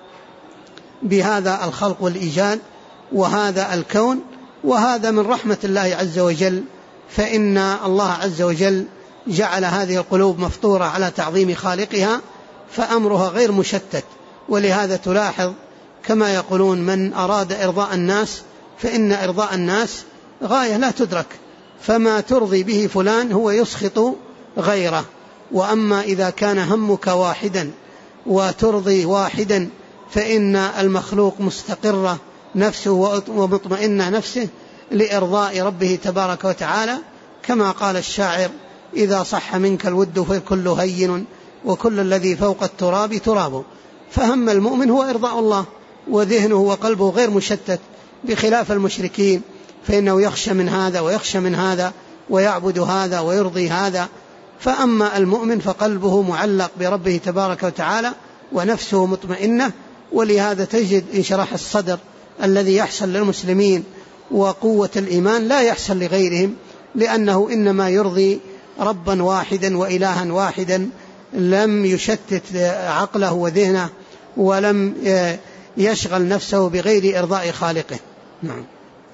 بهذا الخلق والإيجاد وهذا الكون، وهذا من رحمة الله عز وجل، فإن الله عز وجل جعل هذه القلوب مفطورة على تعظيم خالقها فأمرها غير مشتت. ولهذا تلاحظ كما يقولون من أراد إرضاء الناس فإن إرضاء الناس غاية لا تدرك، فما ترضي به فلان هو يسخط غيره. وأما إذا كان همك واحدا وترضي واحدا فإن المخلوق مستقرة نفسه ومطمئنة نفسه لإرضاء ربه تبارك وتعالى، كما قال الشاعر: إذا صح منك الود فالكل هين وكل الذي فوق التراب تراب. فهم المؤمن هو إرضاء الله، وذهنه وقلبه غير مشتت، بخلاف المشركين فإنه يخشى من هذا ويخشى من هذا ويعبد هذا ويرضي هذا. فأما المؤمن فقلبه معلق بربه تبارك وتعالى ونفسه مطمئنة. ولهذا تجد انشراح الصدر الذي يحصل للمسلمين وقوة الإيمان لا يحصل لغيرهم، لأنه إنما يرضي ربا واحدا وإلها واحدا لم يشتت عقله وذهنه ولم يشغل نفسه بغير إرضاء خالقه. نعم.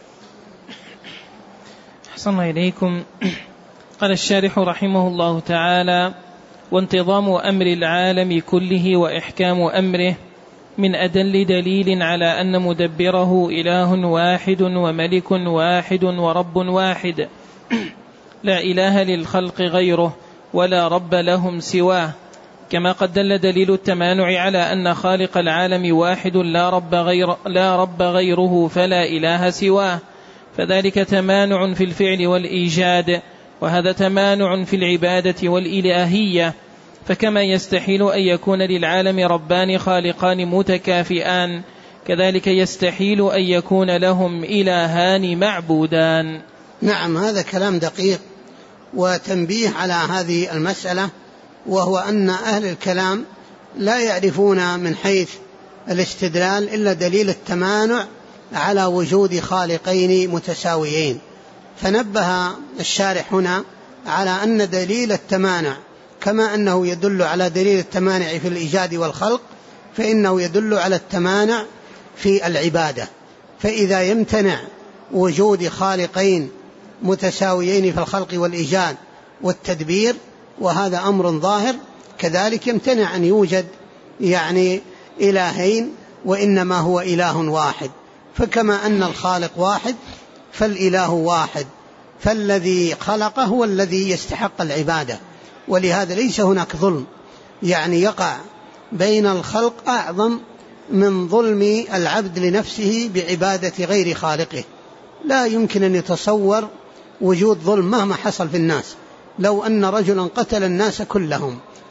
أحسن إليكم. قال الشارح رحمه الله تعالى: وانتظام أمر العالم كله وإحكام أمره من أدل دليل على أن مدبره إله واحد وملك واحد ورب واحد، لا إله للخلق غيره ولا رب لهم سواه، كما قد دل دليل التمانع على أن خالق العالم واحد لا رب غيره فلا إله سواه، فذلك تمانع في الفعل والإيجاد، وهذا تمانع في العبادة والإلهية. فكما يستحيل أن يكون للعالم ربان خالقان متكافئان، كذلك يستحيل أن يكون لهم إلهان معبودان. نعم، هذا كلام دقيق وتنبيه على هذه المسألة، وهو أن أهل الكلام لا يعرفون من حيث الاستدلال إلا دليل التمانع على وجود خالقين متساويين. فنبه الشارح هنا على أن دليل التمانع كما أنه يدل على دليل التمانع في الإيجاد والخلق، فإنه يدل على التمانع في العبادة. فإذا يمتنع وجود خالقين متساويين في الخلق والإيجاد والتدبير، وهذا أمر ظاهر، كذلك يمتنع أن يوجد يعني إلهين، وإنما هو إله واحد. فكما أن الخالق واحد فالإله واحد، فالذي خلقه هو الذي يستحق العبادة. ولهذا ليس هناك ظلم يعني يقع بين الخلق أعظم من ظلم العبد لنفسه بعبادة غير خالقه. لا يمكن أن يتصور وجود ظلم مهما حصل في الناس. لو أن رجلا قتل الناس كلهم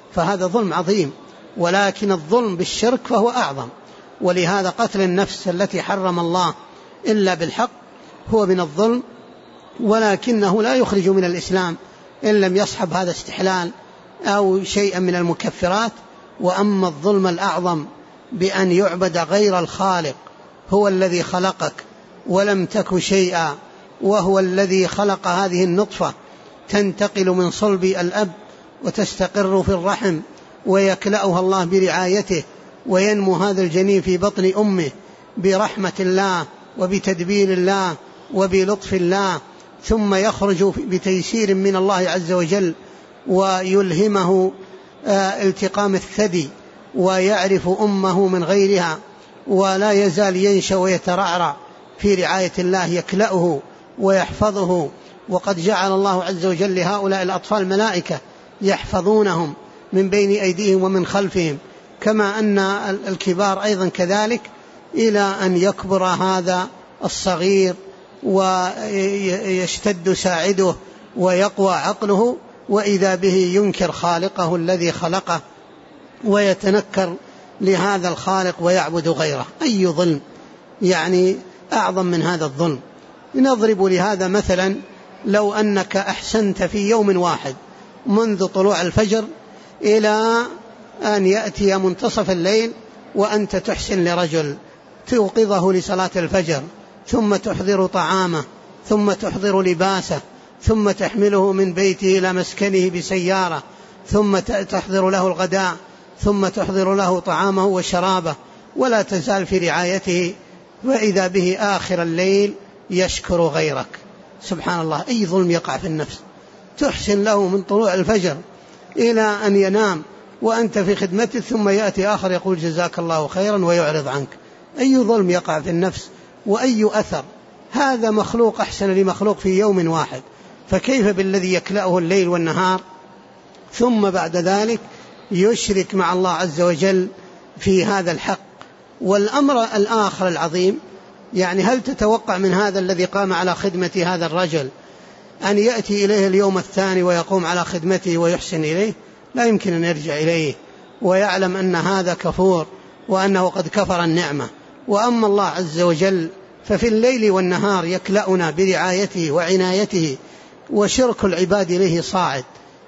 فهذا ظلم عظيم، ولكن الظلم بالشرك فهو أعظم. ولهذا قتل النفس التي حرم الله إلا بالحق هو من الظلم، ولكنه لا يخرج من الإسلام إن لم يصحب هذا استحلال أو شيئا من المكفرات. وأما الظلم الأعظم بأن يعبد غير الخالق، هو الذي خلقك ولم تك شيئا، وهو الذي خلق هذه النطفة تنتقل من صلب الأب وتستقر في الرحم ويكلأها الله برعايته، وينمو هذا الجنين في بطن أمه برحمة الله وبتدبير الله وبلطف الله، ثم يخرج بتيسير من الله عز وجل ويلهمه التقام الثدي ويعرف أمه من غيرها، ولا يزال ينشأ ويترعرع في رعاية الله، يكلأه ويحفظه. وقد جعل الله عز وجل لهؤلاء الأطفال ملائكة يحفظونهم من بين أيديهم ومن خلفهم، كما أن الكبار أيضا كذلك، إلى أن يكبر هذا الصغير ويشتد ساعده ويقوى عقله، وإذا به ينكر خالقه الذي خلقه ويتنكر لهذا الخالق ويعبد غيره. أي ظلم يعني أعظم من هذا الظلم؟ نضرب لهذا مثلا، لو أنك أحسنت في يوم واحد منذ طلوع الفجر إلى أن يأتي منتصف الليل وأنت تحسن لرجل، توقظه لصلاة الفجر، ثم تحضر طعامه، ثم تحضر لباسه، ثم تحمله من بيته إلى مسكنه بسيارة، ثم تحضر له الغداء، ثم تحضر له طعامه وشرابه، ولا تزال في رعايته، وإذا به آخر الليل يشكر غيرك. سبحان الله، أي ظلم يقع في النفس! تحسن له من طلوع الفجر إلى أن ينام وأنت في خدمته، ثم يأتي آخر يقول جزاك الله خيرا ويعرض عنك. أي ظلم يقع في النفس وأي أثر! هذا مخلوق أحسن لمخلوق في يوم واحد، فكيف بالذي يكلأه الليل والنهار، ثم بعد ذلك يشرك مع الله عز وجل في هذا الحق. والأمر الآخر العظيم، يعني هل تتوقع من هذا الذي قام على خدمة هذا الرجل أن يأتي إليه اليوم الثاني ويقوم على خدمته ويحسن إليه؟ لا يمكن أن يرجع إليه، ويعلم أن هذا كفور وأنه قد كفر النعمة. وأما الله عز وجل ففي الليل والنهار يكلأنا برعايته وعنايته، وشرك العباد إليه صاعد،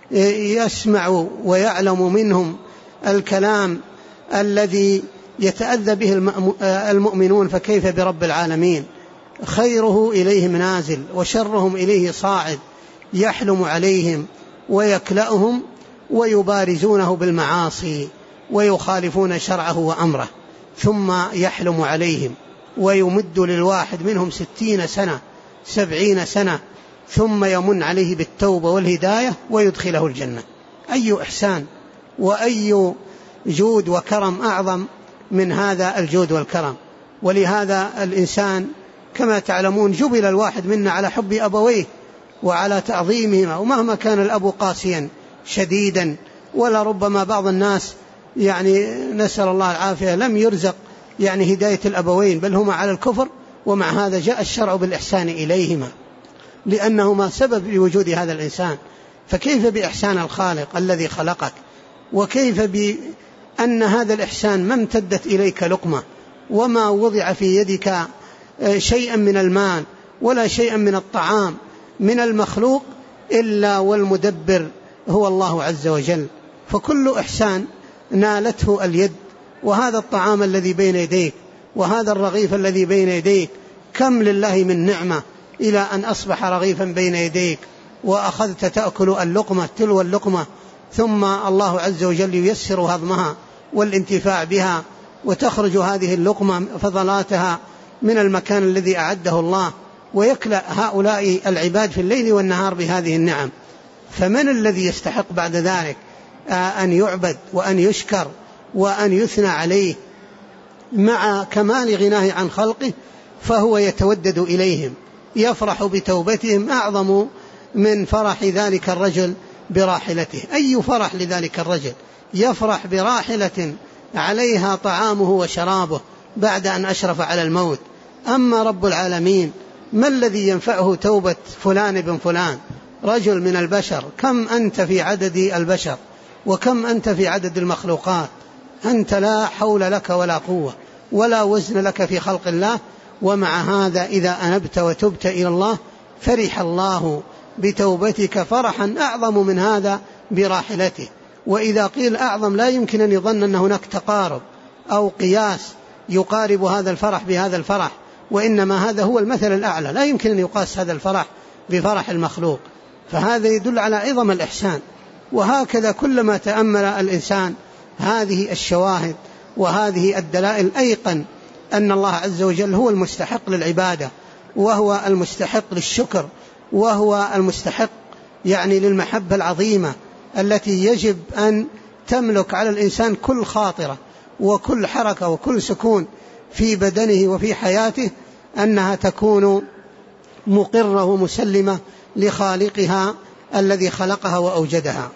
يسمع ويعلم منهم الكلام الذي يتأذى به المؤمنون، فكيف برب العالمين؟ خيره إليهم نازل وشرهم إليه صاعد، يحلم عليهم ويكلأهم ويبارزونه بالمعاصي ويخالفون شرعه وأمره، ثم يحلم عليهم ويمد للواحد منهم 60 سنة 70 سنة، ثم يمن عليه بالتوبة والهداية ويدخله الجنة. أي إحسان وأي جود وكرم أعظم من هذا الجود والكرم! ولهذا الإنسان كما تعلمون جبل الواحد منا على حب أبويه وعلى تعظيمهما، ومهما كان الأب قاسيا شديدا، ولا ربما بعض الناس يعني نسأل الله العافية لم يرزق يعني هداية الأبوين، بل هما على الكفر، ومع هذا جاء الشرع بالإحسان إليهما لأنهما سبب لوجود هذا الإنسان. فكيف بإحسان الخالق الذي خلقك؟ وكيف بأن هذا الإحسان ما امتدت إليك لقمة، وما وضع في يدك شيئا من المال ولا شيئا من الطعام من المخلوق إلا والمدبر هو الله عز وجل. فكل إحسان نالته اليد، وهذا الطعام الذي بين يديك وهذا الرغيف الذي بين يديك، كم لله من نعمة إلى أن أصبح رغيفا بين يديك، وأخذت تأكل اللقمة تلو اللقمة، ثم الله عز وجل ييسر هضمها والانتفاع بها، وتخرج هذه اللقمة فضلاتها من المكان الذي أعده الله، ويكلأ هؤلاء العباد في الليل والنهار بهذه النعم. فمن الذي يستحق بعد ذلك أن يعبد وأن يشكر وأن يثنى عليه مع كمال غناه عن خلقه؟ فهو يتودد إليهم، يفرح بتوبتهم أعظم من فرح ذلك الرجل براحلته. أي فرح لذلك الرجل يفرح براحلة عليها طعامه وشرابه بعد أن أشرف على الموت. أما رب العالمين ما الذي ينفعه توبة فلان بن فلان رجل من البشر؟ كم أنت في عدد البشر وكم أنت في عدد المخلوقات، أنت لا حول لك ولا قوة ولا وزن لك في خلق الله، ومع هذا إذا أنبت وتبت إلى الله فرح الله بتوبتك فرحا أعظم من هذا براحلته. وإذا قيل أعظم لا يمكن أن يظن أن هناك تقارب أو قياس يقارب هذا الفرح بهذا الفرح، وإنما هذا هو المثل الأعلى، لا يمكن أن يقاس هذا الفرح بفرح المخلوق، فهذا يدل على عظم الإحسان. وهكذا كلما تأمل الإنسان هذه الشواهد وهذه الدلائل أيقن أن الله عز وجل هو المستحق للعبادة، وهو المستحق للشكر، وهو المستحق للمحبة العظيمة التي يجب أن تملك على الإنسان كل خاطرة وكل حركة وكل سكون في بدنه وفي حياته، أنها تكون مقرة ومسلمة لخالقها الذي خلقها وأوجدها.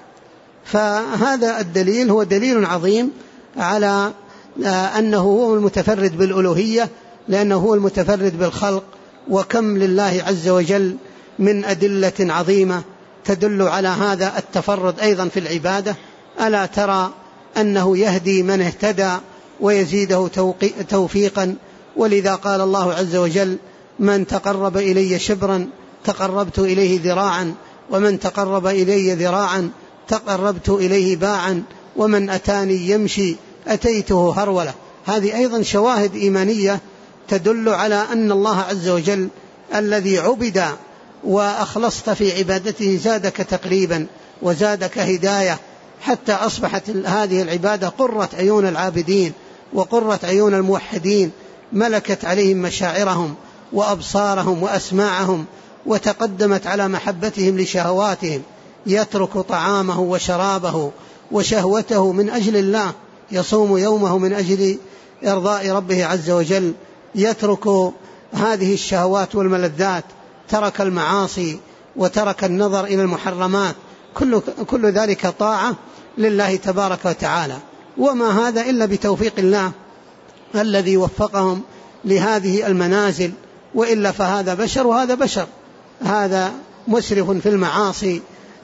فهذا الدليل هو دليل عظيم على أنه هو المتفرد بالألوهية، لأنه هو المتفرد بالخلق. وكم لله عز وجل من أدلة عظيمة تدل على هذا التفرد أيضا في العبادة. ألا ترى أنه يهدي من اهتدى ويزيده توفيقا، ولذا قال الله عز وجل: من تقرب إلي شبرا تقربت إليه ذراعا، ومن تقرب إلي ذراعا تقربت إليه باعا، ومن أتاني يمشي أتيته هرولة. هذه أيضا شواهد إيمانية تدل على أن الله عز وجل الذي عبد وأخلصت في عبادته زادك تقريبا وزادك هداية، حتى أصبحت هذه العبادة قرة عيون العابدين وقرة عيون الموحدين، ملكت عليهم مشاعرهم وأبصارهم وأسماعهم، وتقدمت على محبتهم لشهواتهم. يترك طعامه وشرابه وشهوته من أجل الله، يصوم يومه من أجل إرضاء ربه عز وجل، يترك هذه الشهوات والملذات، ترك المعاصي وترك النظر إلى المحرمات، كل ذلك طاعة لله تبارك وتعالى. وما هذا إلا بتوفيق الله الذي وفقهم لهذه المنازل، وإلا فهذا بشر وهذا بشر، هذا مسرف في المعاصي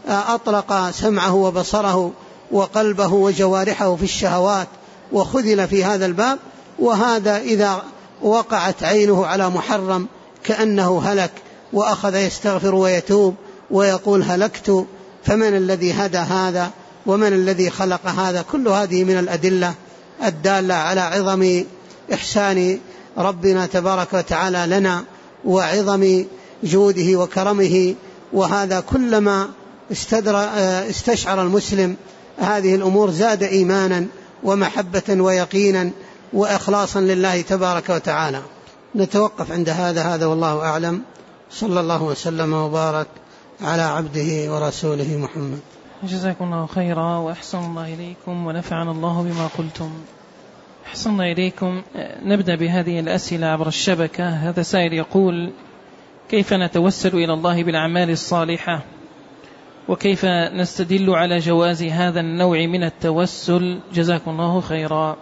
أطلق سمعه وبصره وقلبه وجوارحه في الشهوات وخذل في هذا الباب، وهذا إذا وقعت عينه على محرم كأنه هلك، وأخذ يستغفر ويتوب ويقول هلكت. فمن الذي هدى هذا ومن الذي خلق هذا؟ كل هذه من الأدلة الدالة على عظم إحسان ربنا تبارك وتعالى لنا وعظم جوده وكرمه. وهذا كلما استشعر المسلم هذه الأمور زاد إيمانا ومحبة ويقينا وإخلاصا لله تبارك وتعالى. نتوقف عند هذا والله أعلم. صلى الله وسلم وبارك على عبده ورسوله محمد. جزاكم الله خيرا وأحسن الله إليكم ونفعنا الله بما قلتم. أحسن إليكم. نبدأ بهذه الأسئلة عبر الشبكة. هذا سائل يقول: كيف نتوسل إلى الله بالأعمال الصالحة، وكيف نستدل على جواز هذا النوع من التوسل؟ جزاكم الله خيرا.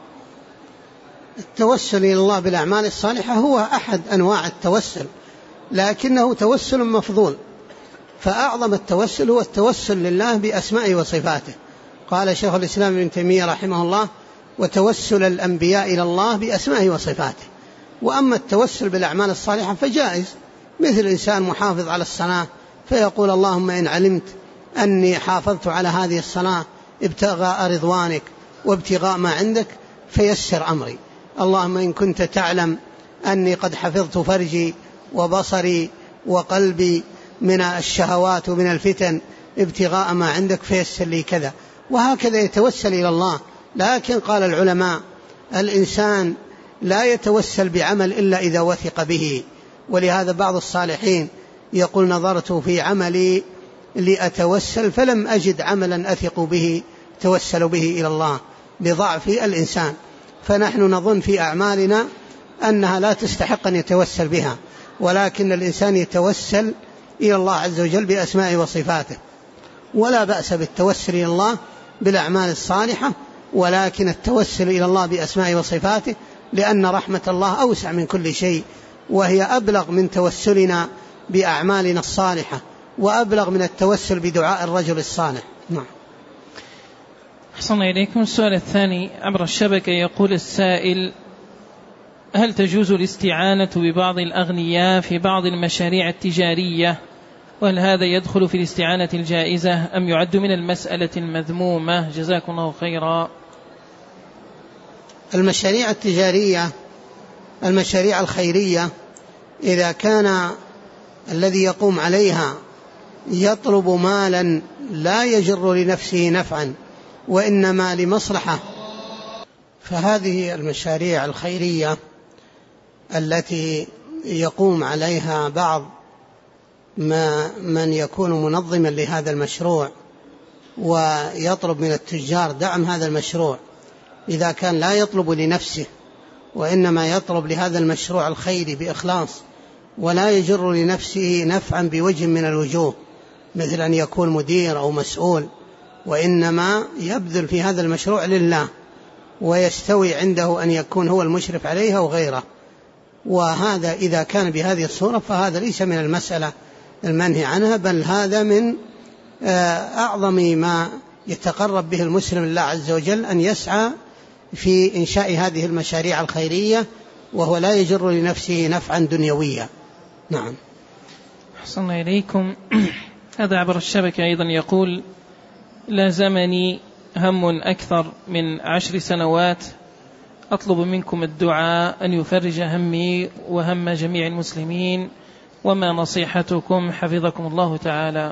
التوسل إلى الله بالأعمال الصالحة هو أحد أنواع التوسل، لكنه توسل مفضول، فأعظم التوسل هو التوسل لله بأسمائه وصفاته. قال شيخ الإسلام ابن تيمية رحمه الله: وتوسل الأنبياء إلى الله بأسمائه وصفاته. وأما التوسل بالأعمال الصالحة فجائز، مثل إنسان محافظ على الصلاة فيقول: اللهم إن علمت أني حافظت على هذه الصلاة ابتغاء رضوانك وابتغاء ما عندك فيسر أمري، اللهم إن كنت تعلم أني قد حفظت فرجي وبصري وقلبي من الشهوات ومن الفتن ابتغاء ما عندك فيسر لي كذا. وهكذا يتوسل إلى الله. لكن قال العلماء: الإنسان لا يتوسل بعمل إلا إذا وثق به. ولهذا بعض الصالحين يقول: نظرت في عملي لأتوسل فلم أجد عملا أثق به توسل به إلى الله، لضعف الإنسان. فنحن نظن في أعمالنا أنها لا تستحق أن يتوسل بها، ولكن الإنسان يتوسل إلى الله عز وجل بأسمائه وصفاته. ولا بأس بالتوسل إلى الله بالأعمال الصالحة، ولكن التوسل إلى الله بأسمائه وصفاته لأن رحمة الله أوسع من كل شيء، وهي أبلغ من توسلنا بأعمالنا الصالحة، وأبلغ من التوسل بدعاء الرجل الصالح. نعم. أحسن إليكم. السؤال الثاني عبر الشبكة، يقول السائل: هل تجوز الاستعانة ببعض الأغنياء في بعض المشاريع التجارية؟ وهل هذا يدخل في الاستعانة الجائزة أم يعد من المسألة المذمومة؟ جزاكم الله خيرا. المشاريع التجارية، المشاريع الخيرية، إذا كان الذي يقوم عليها يطلب مالا لا يجر لنفسه نفعا وإنما لمصلحة، فهذه المشاريع الخيرية التي يقوم عليها بعض من يكون منظما لهذا المشروع ويطلب من التجار دعم هذا المشروع، إذا كان لا يطلب لنفسه وإنما يطلب لهذا المشروع الخيري بإخلاص ولا يجر لنفسه نفعا بوجه من الوجوه، مثل أن يكون مدير أو مسؤول، وإنما يبذل في هذا المشروع لله ويستوي عنده أن يكون هو المشرف عليها وغيره، وهذا إذا كان بهذه الصورة فهذا ليس من المسألة المنهي عنها، بل هذا من أعظم ما يتقرب به المسلم لله عز وجل، أن يسعى في إنشاء هذه المشاريع الخيرية وهو لا يجر لنفسه نفعا دنيويا. نعم. أحسن إليكم. هذا عبر الشبكة أيضا يقول: لازمني هم أكثر من 10 سنوات، أطلب منكم الدعاء أن يفرج همي وهم جميع المسلمين، وما نصيحتكم حفظكم الله تعالى؟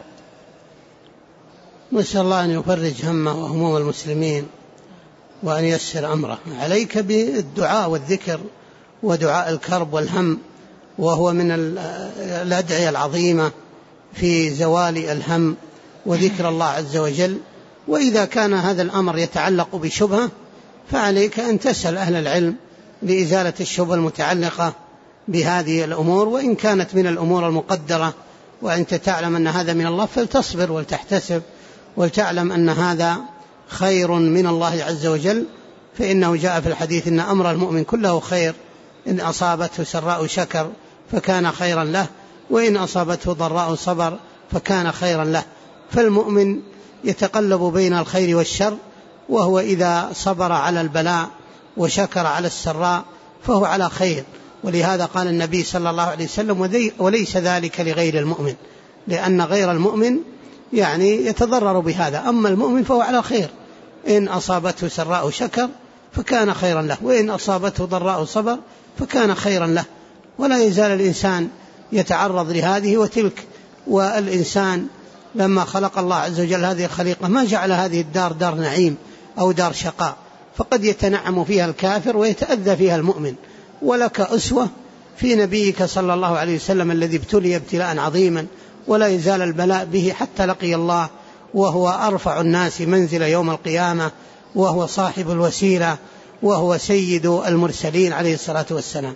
نسأل الله أن يفرج همه وهموم المسلمين وأن ييسر أمره. عليك بالدعاء والذكر ودعاء الكرب والهم، وهو من الأدعية العظيمة في زوال الهم وذكر الله عز وجل. وإذا كان هذا الأمر يتعلق بشبهة فعليك أن تسأل أهل العلم لإزالة الشبهة المتعلقة بهذه الأمور، وإن كانت من الأمور المقدرة وأنت تعلم أن هذا من الله فلتصبر ولتحتسب ولتعلم أن هذا خير من الله عز وجل، فإنه جاء في الحديث إن أمر المؤمن كله خير، إن أصابته سراء شكر فكان خيرا له، وإن أصابته ضراء صبر فكان خيرا له. فالمؤمن يتقلب بين الخير والشر، وهو إذا صبر على البلاء وشكر على السراء فهو على خير. ولهذا قال النبي صلى الله عليه وسلم: وليس ذلك لغير المؤمن، لأن غير المؤمن يعني يتضرر بهذا، أما المؤمن فهو على خير، إن أصابته سراء شكر فكان خيرا له، وإن أصابته ضراء صبر فكان خيرا له. ولا يزال الإنسان يتعرض لهذه وتلك. والإنسان لما خلق الله عز وجل هذه الخليقة ما جعل هذه الدار دار نعيم أو دار شقاء، فقد يتنعم فيها الكافر ويتأذى فيها المؤمن. ولك أسوة في نبيك صلى الله عليه وسلم الذي ابتلي ابتلاء عظيما ولا يزال البلاء به حتى لقي الله، وهو أرفع الناس منزل يوم القيامة، وهو صاحب الوسيلة، وهو سيد المرسلين عليه الصلاة والسلام.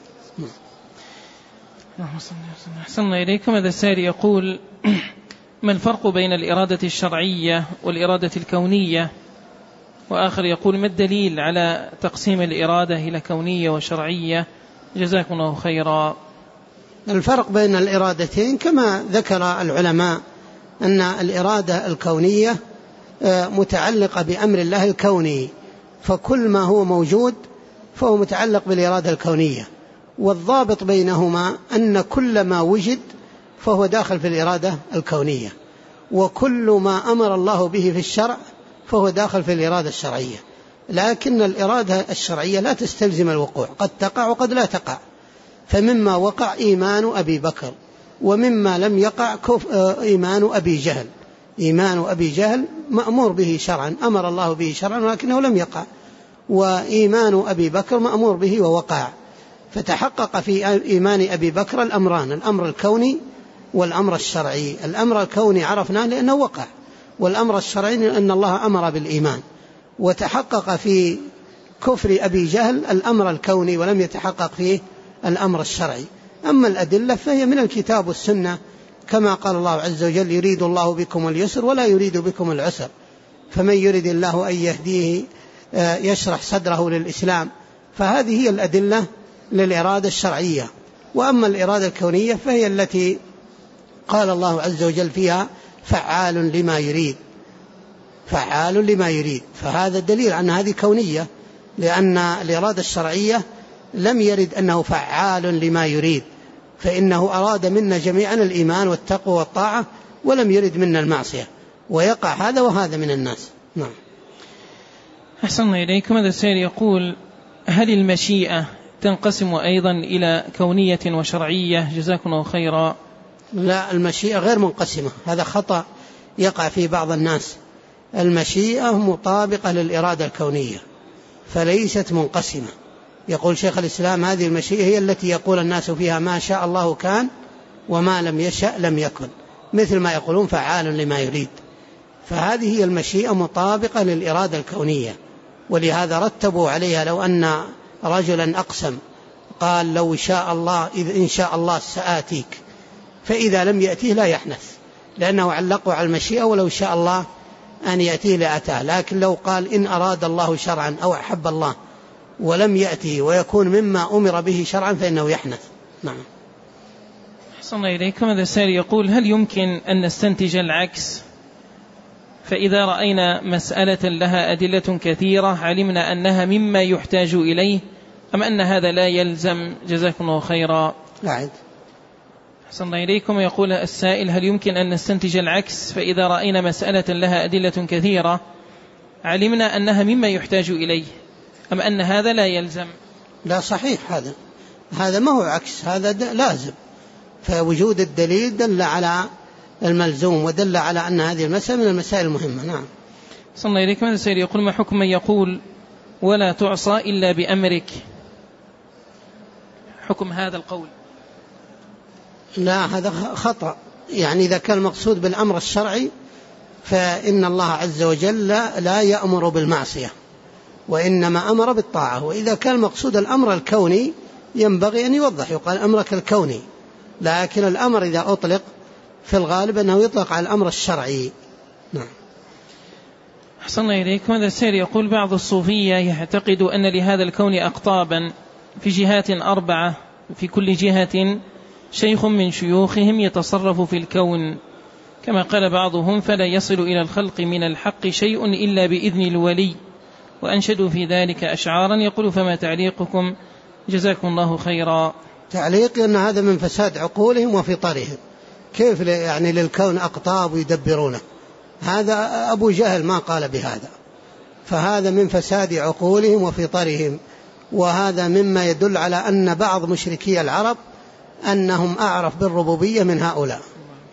أحسن إليكم. هذا السائل يقول: ما الفرق بين الإرادة الشرعية والإرادة الكونية؟ وآخر يقول: ما الدليل على تقسيم الإرادة إلى كونية وشرعية؟ جزاكم الله خيرا. الفرق بين الإرادتين كما ذكر العلماء أن الإرادة الكونية متعلقة بأمر الله الكوني، فكل ما هو موجود فهو متعلق بالإرادة الكونية، والضابط بينهما أن كل ما وجد فهو داخل في الإرادة الكونية، وكل ما أمر الله به في الشرع فهو داخل في الإرادة الشرعية. لكن الإرادة الشرعية لا تستلزم الوقوع، قد تقع وقد لا تقع. فمما وقع إيمان أبي بكر، ومما لم يقع إيمان أبي جهل. إيمان أبي جهل مأمور به شرعا، أمر الله به شرعا ولكنه لم يقع، وإيمان أبي بكر مأمور به ووقع. فتحقق في إيمان أبي بكر الأمران: الأمر الكوني والأمر الشرعي. الأمر الكوني عرفناه لأنه وقع، والأمر الشرعي أن الله أمر بالإيمان. وتحقق في كفر أبي جهل الأمر الكوني ولم يتحقق فيه الأمر الشرعي. أما الأدلة فهي من الكتاب والسنة، كما قال الله عز وجل: يريد الله بكم اليسر ولا يريد بكم العسر، فمن يريد الله أن يهديه يشرح صدره للإسلام. فهذه هي الأدلة للإرادة الشرعية. وأما الإرادة الكونية فهي التي قال الله عز وجل فيها: فعال لما يريد. فعال لما يريد، فهذا دليل أن هذه كونية، لأن الإرادة الشرعية لم يرد أنه فعال لما يريد، فإنه أراد منا جميعا الإيمان والتقوى والطاعة، ولم يرد منا المعصية، ويقع هذا وهذا من الناس. نعم. أحسن إليكم. هذا السائل يقول: هل المشيئة تنقسم أيضا إلى كونية وشرعية؟ جزاكم الله خيرا. لا، المشيئة غير منقسمة، هذا خطأ يقع في بعض الناس. المشيئة مطابقة للإرادة الكونية فليست منقسمة. يقول شيخ الإسلام: هذه المشيئة هي التي يقول الناس فيها ما شاء الله كان وما لم يشأ لم يكن، مثل ما يقولون فعال لما يريد. فهذه هي المشيئة مطابقة للإرادة الكونية، ولهذا رتبوا عليها: لو أن رجلا أقسم قال لو شاء الله إن شاء الله سآتيك، فإذا لم يأتيه لا يحنث، لأنه علقوا على المشيئة ولو شاء الله أن يأتيه لأتاه. لكن لو قال إن أراد الله شرعا أو أحب الله ولم يأتيه ويكون مما أمر به شرعا فإنه يحنث. نعم. أحسن إليكم. هذا السائل يقول: هل يمكن أن نستنتج العكس؟ فإذا رأينا مسألة لها أدلة كثيرة علمنا أنها مما يحتاج إليه، أم أن هذا لا يلزم؟ جزاكم الله خيرا. لا. أحسن إليكم. يقول السائل: هل يمكن أن نستنتج العكس؟ فإذا رأينا مسألة لها أدلة كثيرة علمنا أنها مما يحتاج إليه، أم أن هذا لا يلزم؟ لا، صحيح، هذا ما هو عكس، هذا لازم. فوجود الدليل دل على الملزوم ودل على أن هذه المسألة من المسائل المهمة. نعم. صلى الله عليكم. هذا السائل يقول: ما حكم من يقول ولا تعصى إلا بأمرك؟ حكم هذا القول؟ لا، هذا خطأ. يعني إذا كان المقصود بالأمر الشرعي فإن الله عز وجل لا يأمر بالمعصية، وإنما أمر بالطاعة. وإذا كان المقصود الأمر الكوني ينبغي أن يوضح، يقال أمرك الكوني، لكن الأمر إذا أطلق في الغالب أنه يطلق على الأمر الشرعي. نعم. أحسن الله إليكم. هذا السائل يقول: بعض الصوفية يعتقد أن لهذا الكون أقطابا في جهات 4، في كل جهة شيخ من شيوخهم يتصرف في الكون، كما قال بعضهم: فلا يصل إلى الخلق من الحق شيء إلا بإذن الولي، وأنشدوا في ذلك أشعارا. يقول: فما تعليقكم؟ جزاكم الله خيرا. تعليق أن هذا من فساد عقولهم وفطرهم. كيف يعني للكون أقطاب ويدبرونه؟ هذا أبو جهل ما قال بهذا، فهذا من فساد عقولهم وفطرهم، وهذا مما يدل على أن بعض مشركي العرب أنهم أعرف بالربوبية من هؤلاء.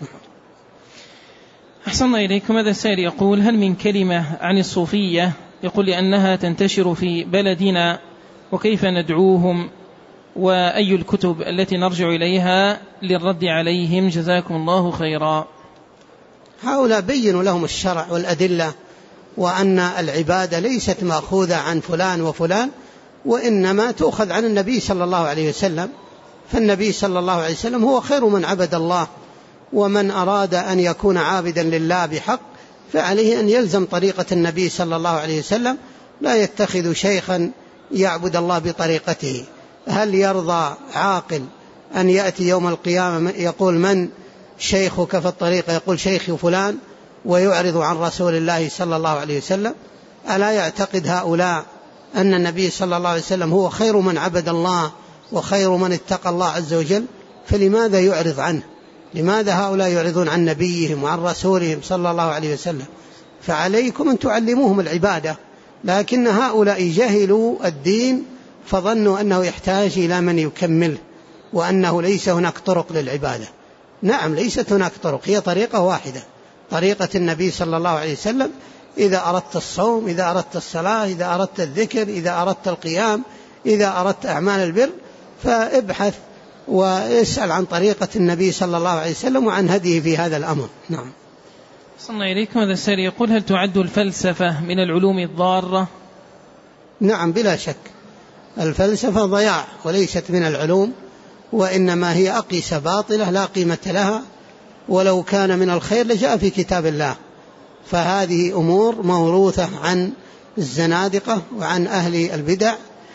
أحسن الله إليكم. هذا السائل يقول: هل من كلمة عن الصوفية يقول لأنها تنتشر في بلدنا، وكيف ندعوهم، وأي الكتب التي نرجع إليها للرد عليهم؟ جزاكم الله خيرا. هؤلاء بينوا لهم الشرع والأدلة، وأن العبادة ليست مأخوذة عن فلان وفلان، وإنما تؤخذ عن النبي صلى الله عليه وسلم. فالنبي صلى الله عليه وسلم هو خير من عبد الله، ومن أراد أن يكون عابدا لله بحق فعليه أن يلزم طريقة النبي صلى الله عليه وسلم، لا يتخذ شيخا يعبد الله بطريقته. هل يرضى عاقل أن يأتي يوم القيامة يقول من شيخك في الطريقة؟ يقول شيخي فلان، ويعرض عن رسول الله صلى الله عليه وسلم. ألا يعتقد هؤلاء أن النبي صلى الله عليه وسلم هو خير من عبد الله وخير من اتقى الله عز وجل؟ فلماذا يعرض عنه؟ لماذا هؤلاء يعرضون عن نبيهم وعن رسولهم صلى الله عليه وسلم؟ فعليكم أن تعلموهم العبادة. لكن هؤلاء جهلوا الدين فظنوا أنه يحتاج إلى من يكمله، وأنه ليس هناك طرق للعبادة. نعم، ليست هناك طرق، هي طريقة واحدة، طريقة النبي صلى الله عليه وسلم. إذا أردت الصوم، إذا أردت الصلاة، إذا أردت الذكر، إذا أردت القيام، إذا أردت أعمال البر، فابحث واسأل عن طريقة النبي صلى الله عليه وسلم وعن هديه في هذا الأمر. نعم. صلى الله عليكم. هذا السائل يقول: هل تعد الفلسفة من العلوم الضارة؟ نعم، بلا شك. الفلسفة ضياع وليست من العلوم، وإنما هي أقيسة باطلة لا قيمة لها، ولو كان من الخير لجاء في كتاب الله. فهذه أمور موروثة عن الزنادقة وعن أهل البدع.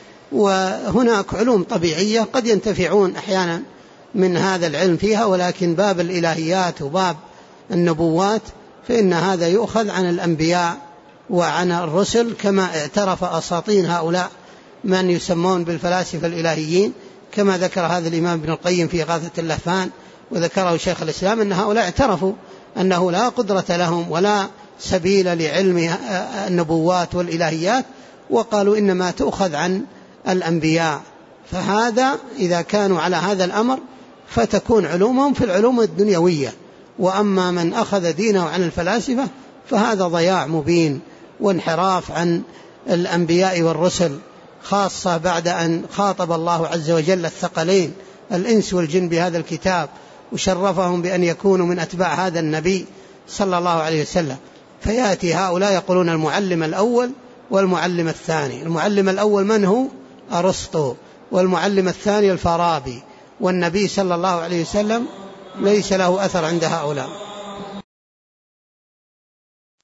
وهناك علوم طبيعية قد ينتفعون أحيانا من هذا العلم فيها، ولكن باب الإلهيات وباب النبوات فإن هذا يؤخذ عن الأنبياء وعن الرسل، كما اعترف أساطين هؤلاء من يسمون بالفلاسفة الإلهيين، كما ذكر هذا الإمام ابن القيم في إغاثة اللهفان، وذكره شيخ الإسلام، أن هؤلاء اعترفوا أنه لا قدرة لهم ولا سبيل لعلم النبوات والإلهيات، وقالوا إنما تؤخذ عن الأنبياء. فهذا إذا كانوا على هذا الأمر فتكون علومهم في العلوم الدنيوية، وأما من أخذ دينه عن الفلاسفة فهذا ضياع مبين وانحراف عن الأنبياء والرسل، خاصة بعد أن خاطب الله عز وجل الثقلين الإنس والجن بهذا الكتاب، وشرفهم بأن يكونوا من أتباع هذا النبي صلى الله عليه وسلم. فيأتي هؤلاء يقولون المعلم الأول والمعلم الثاني. المعلم الأول من هو؟ أرسطو، والمعلم الثاني الفارابي، والنبي صلى الله عليه وسلم ليس له أثر عند هؤلاء.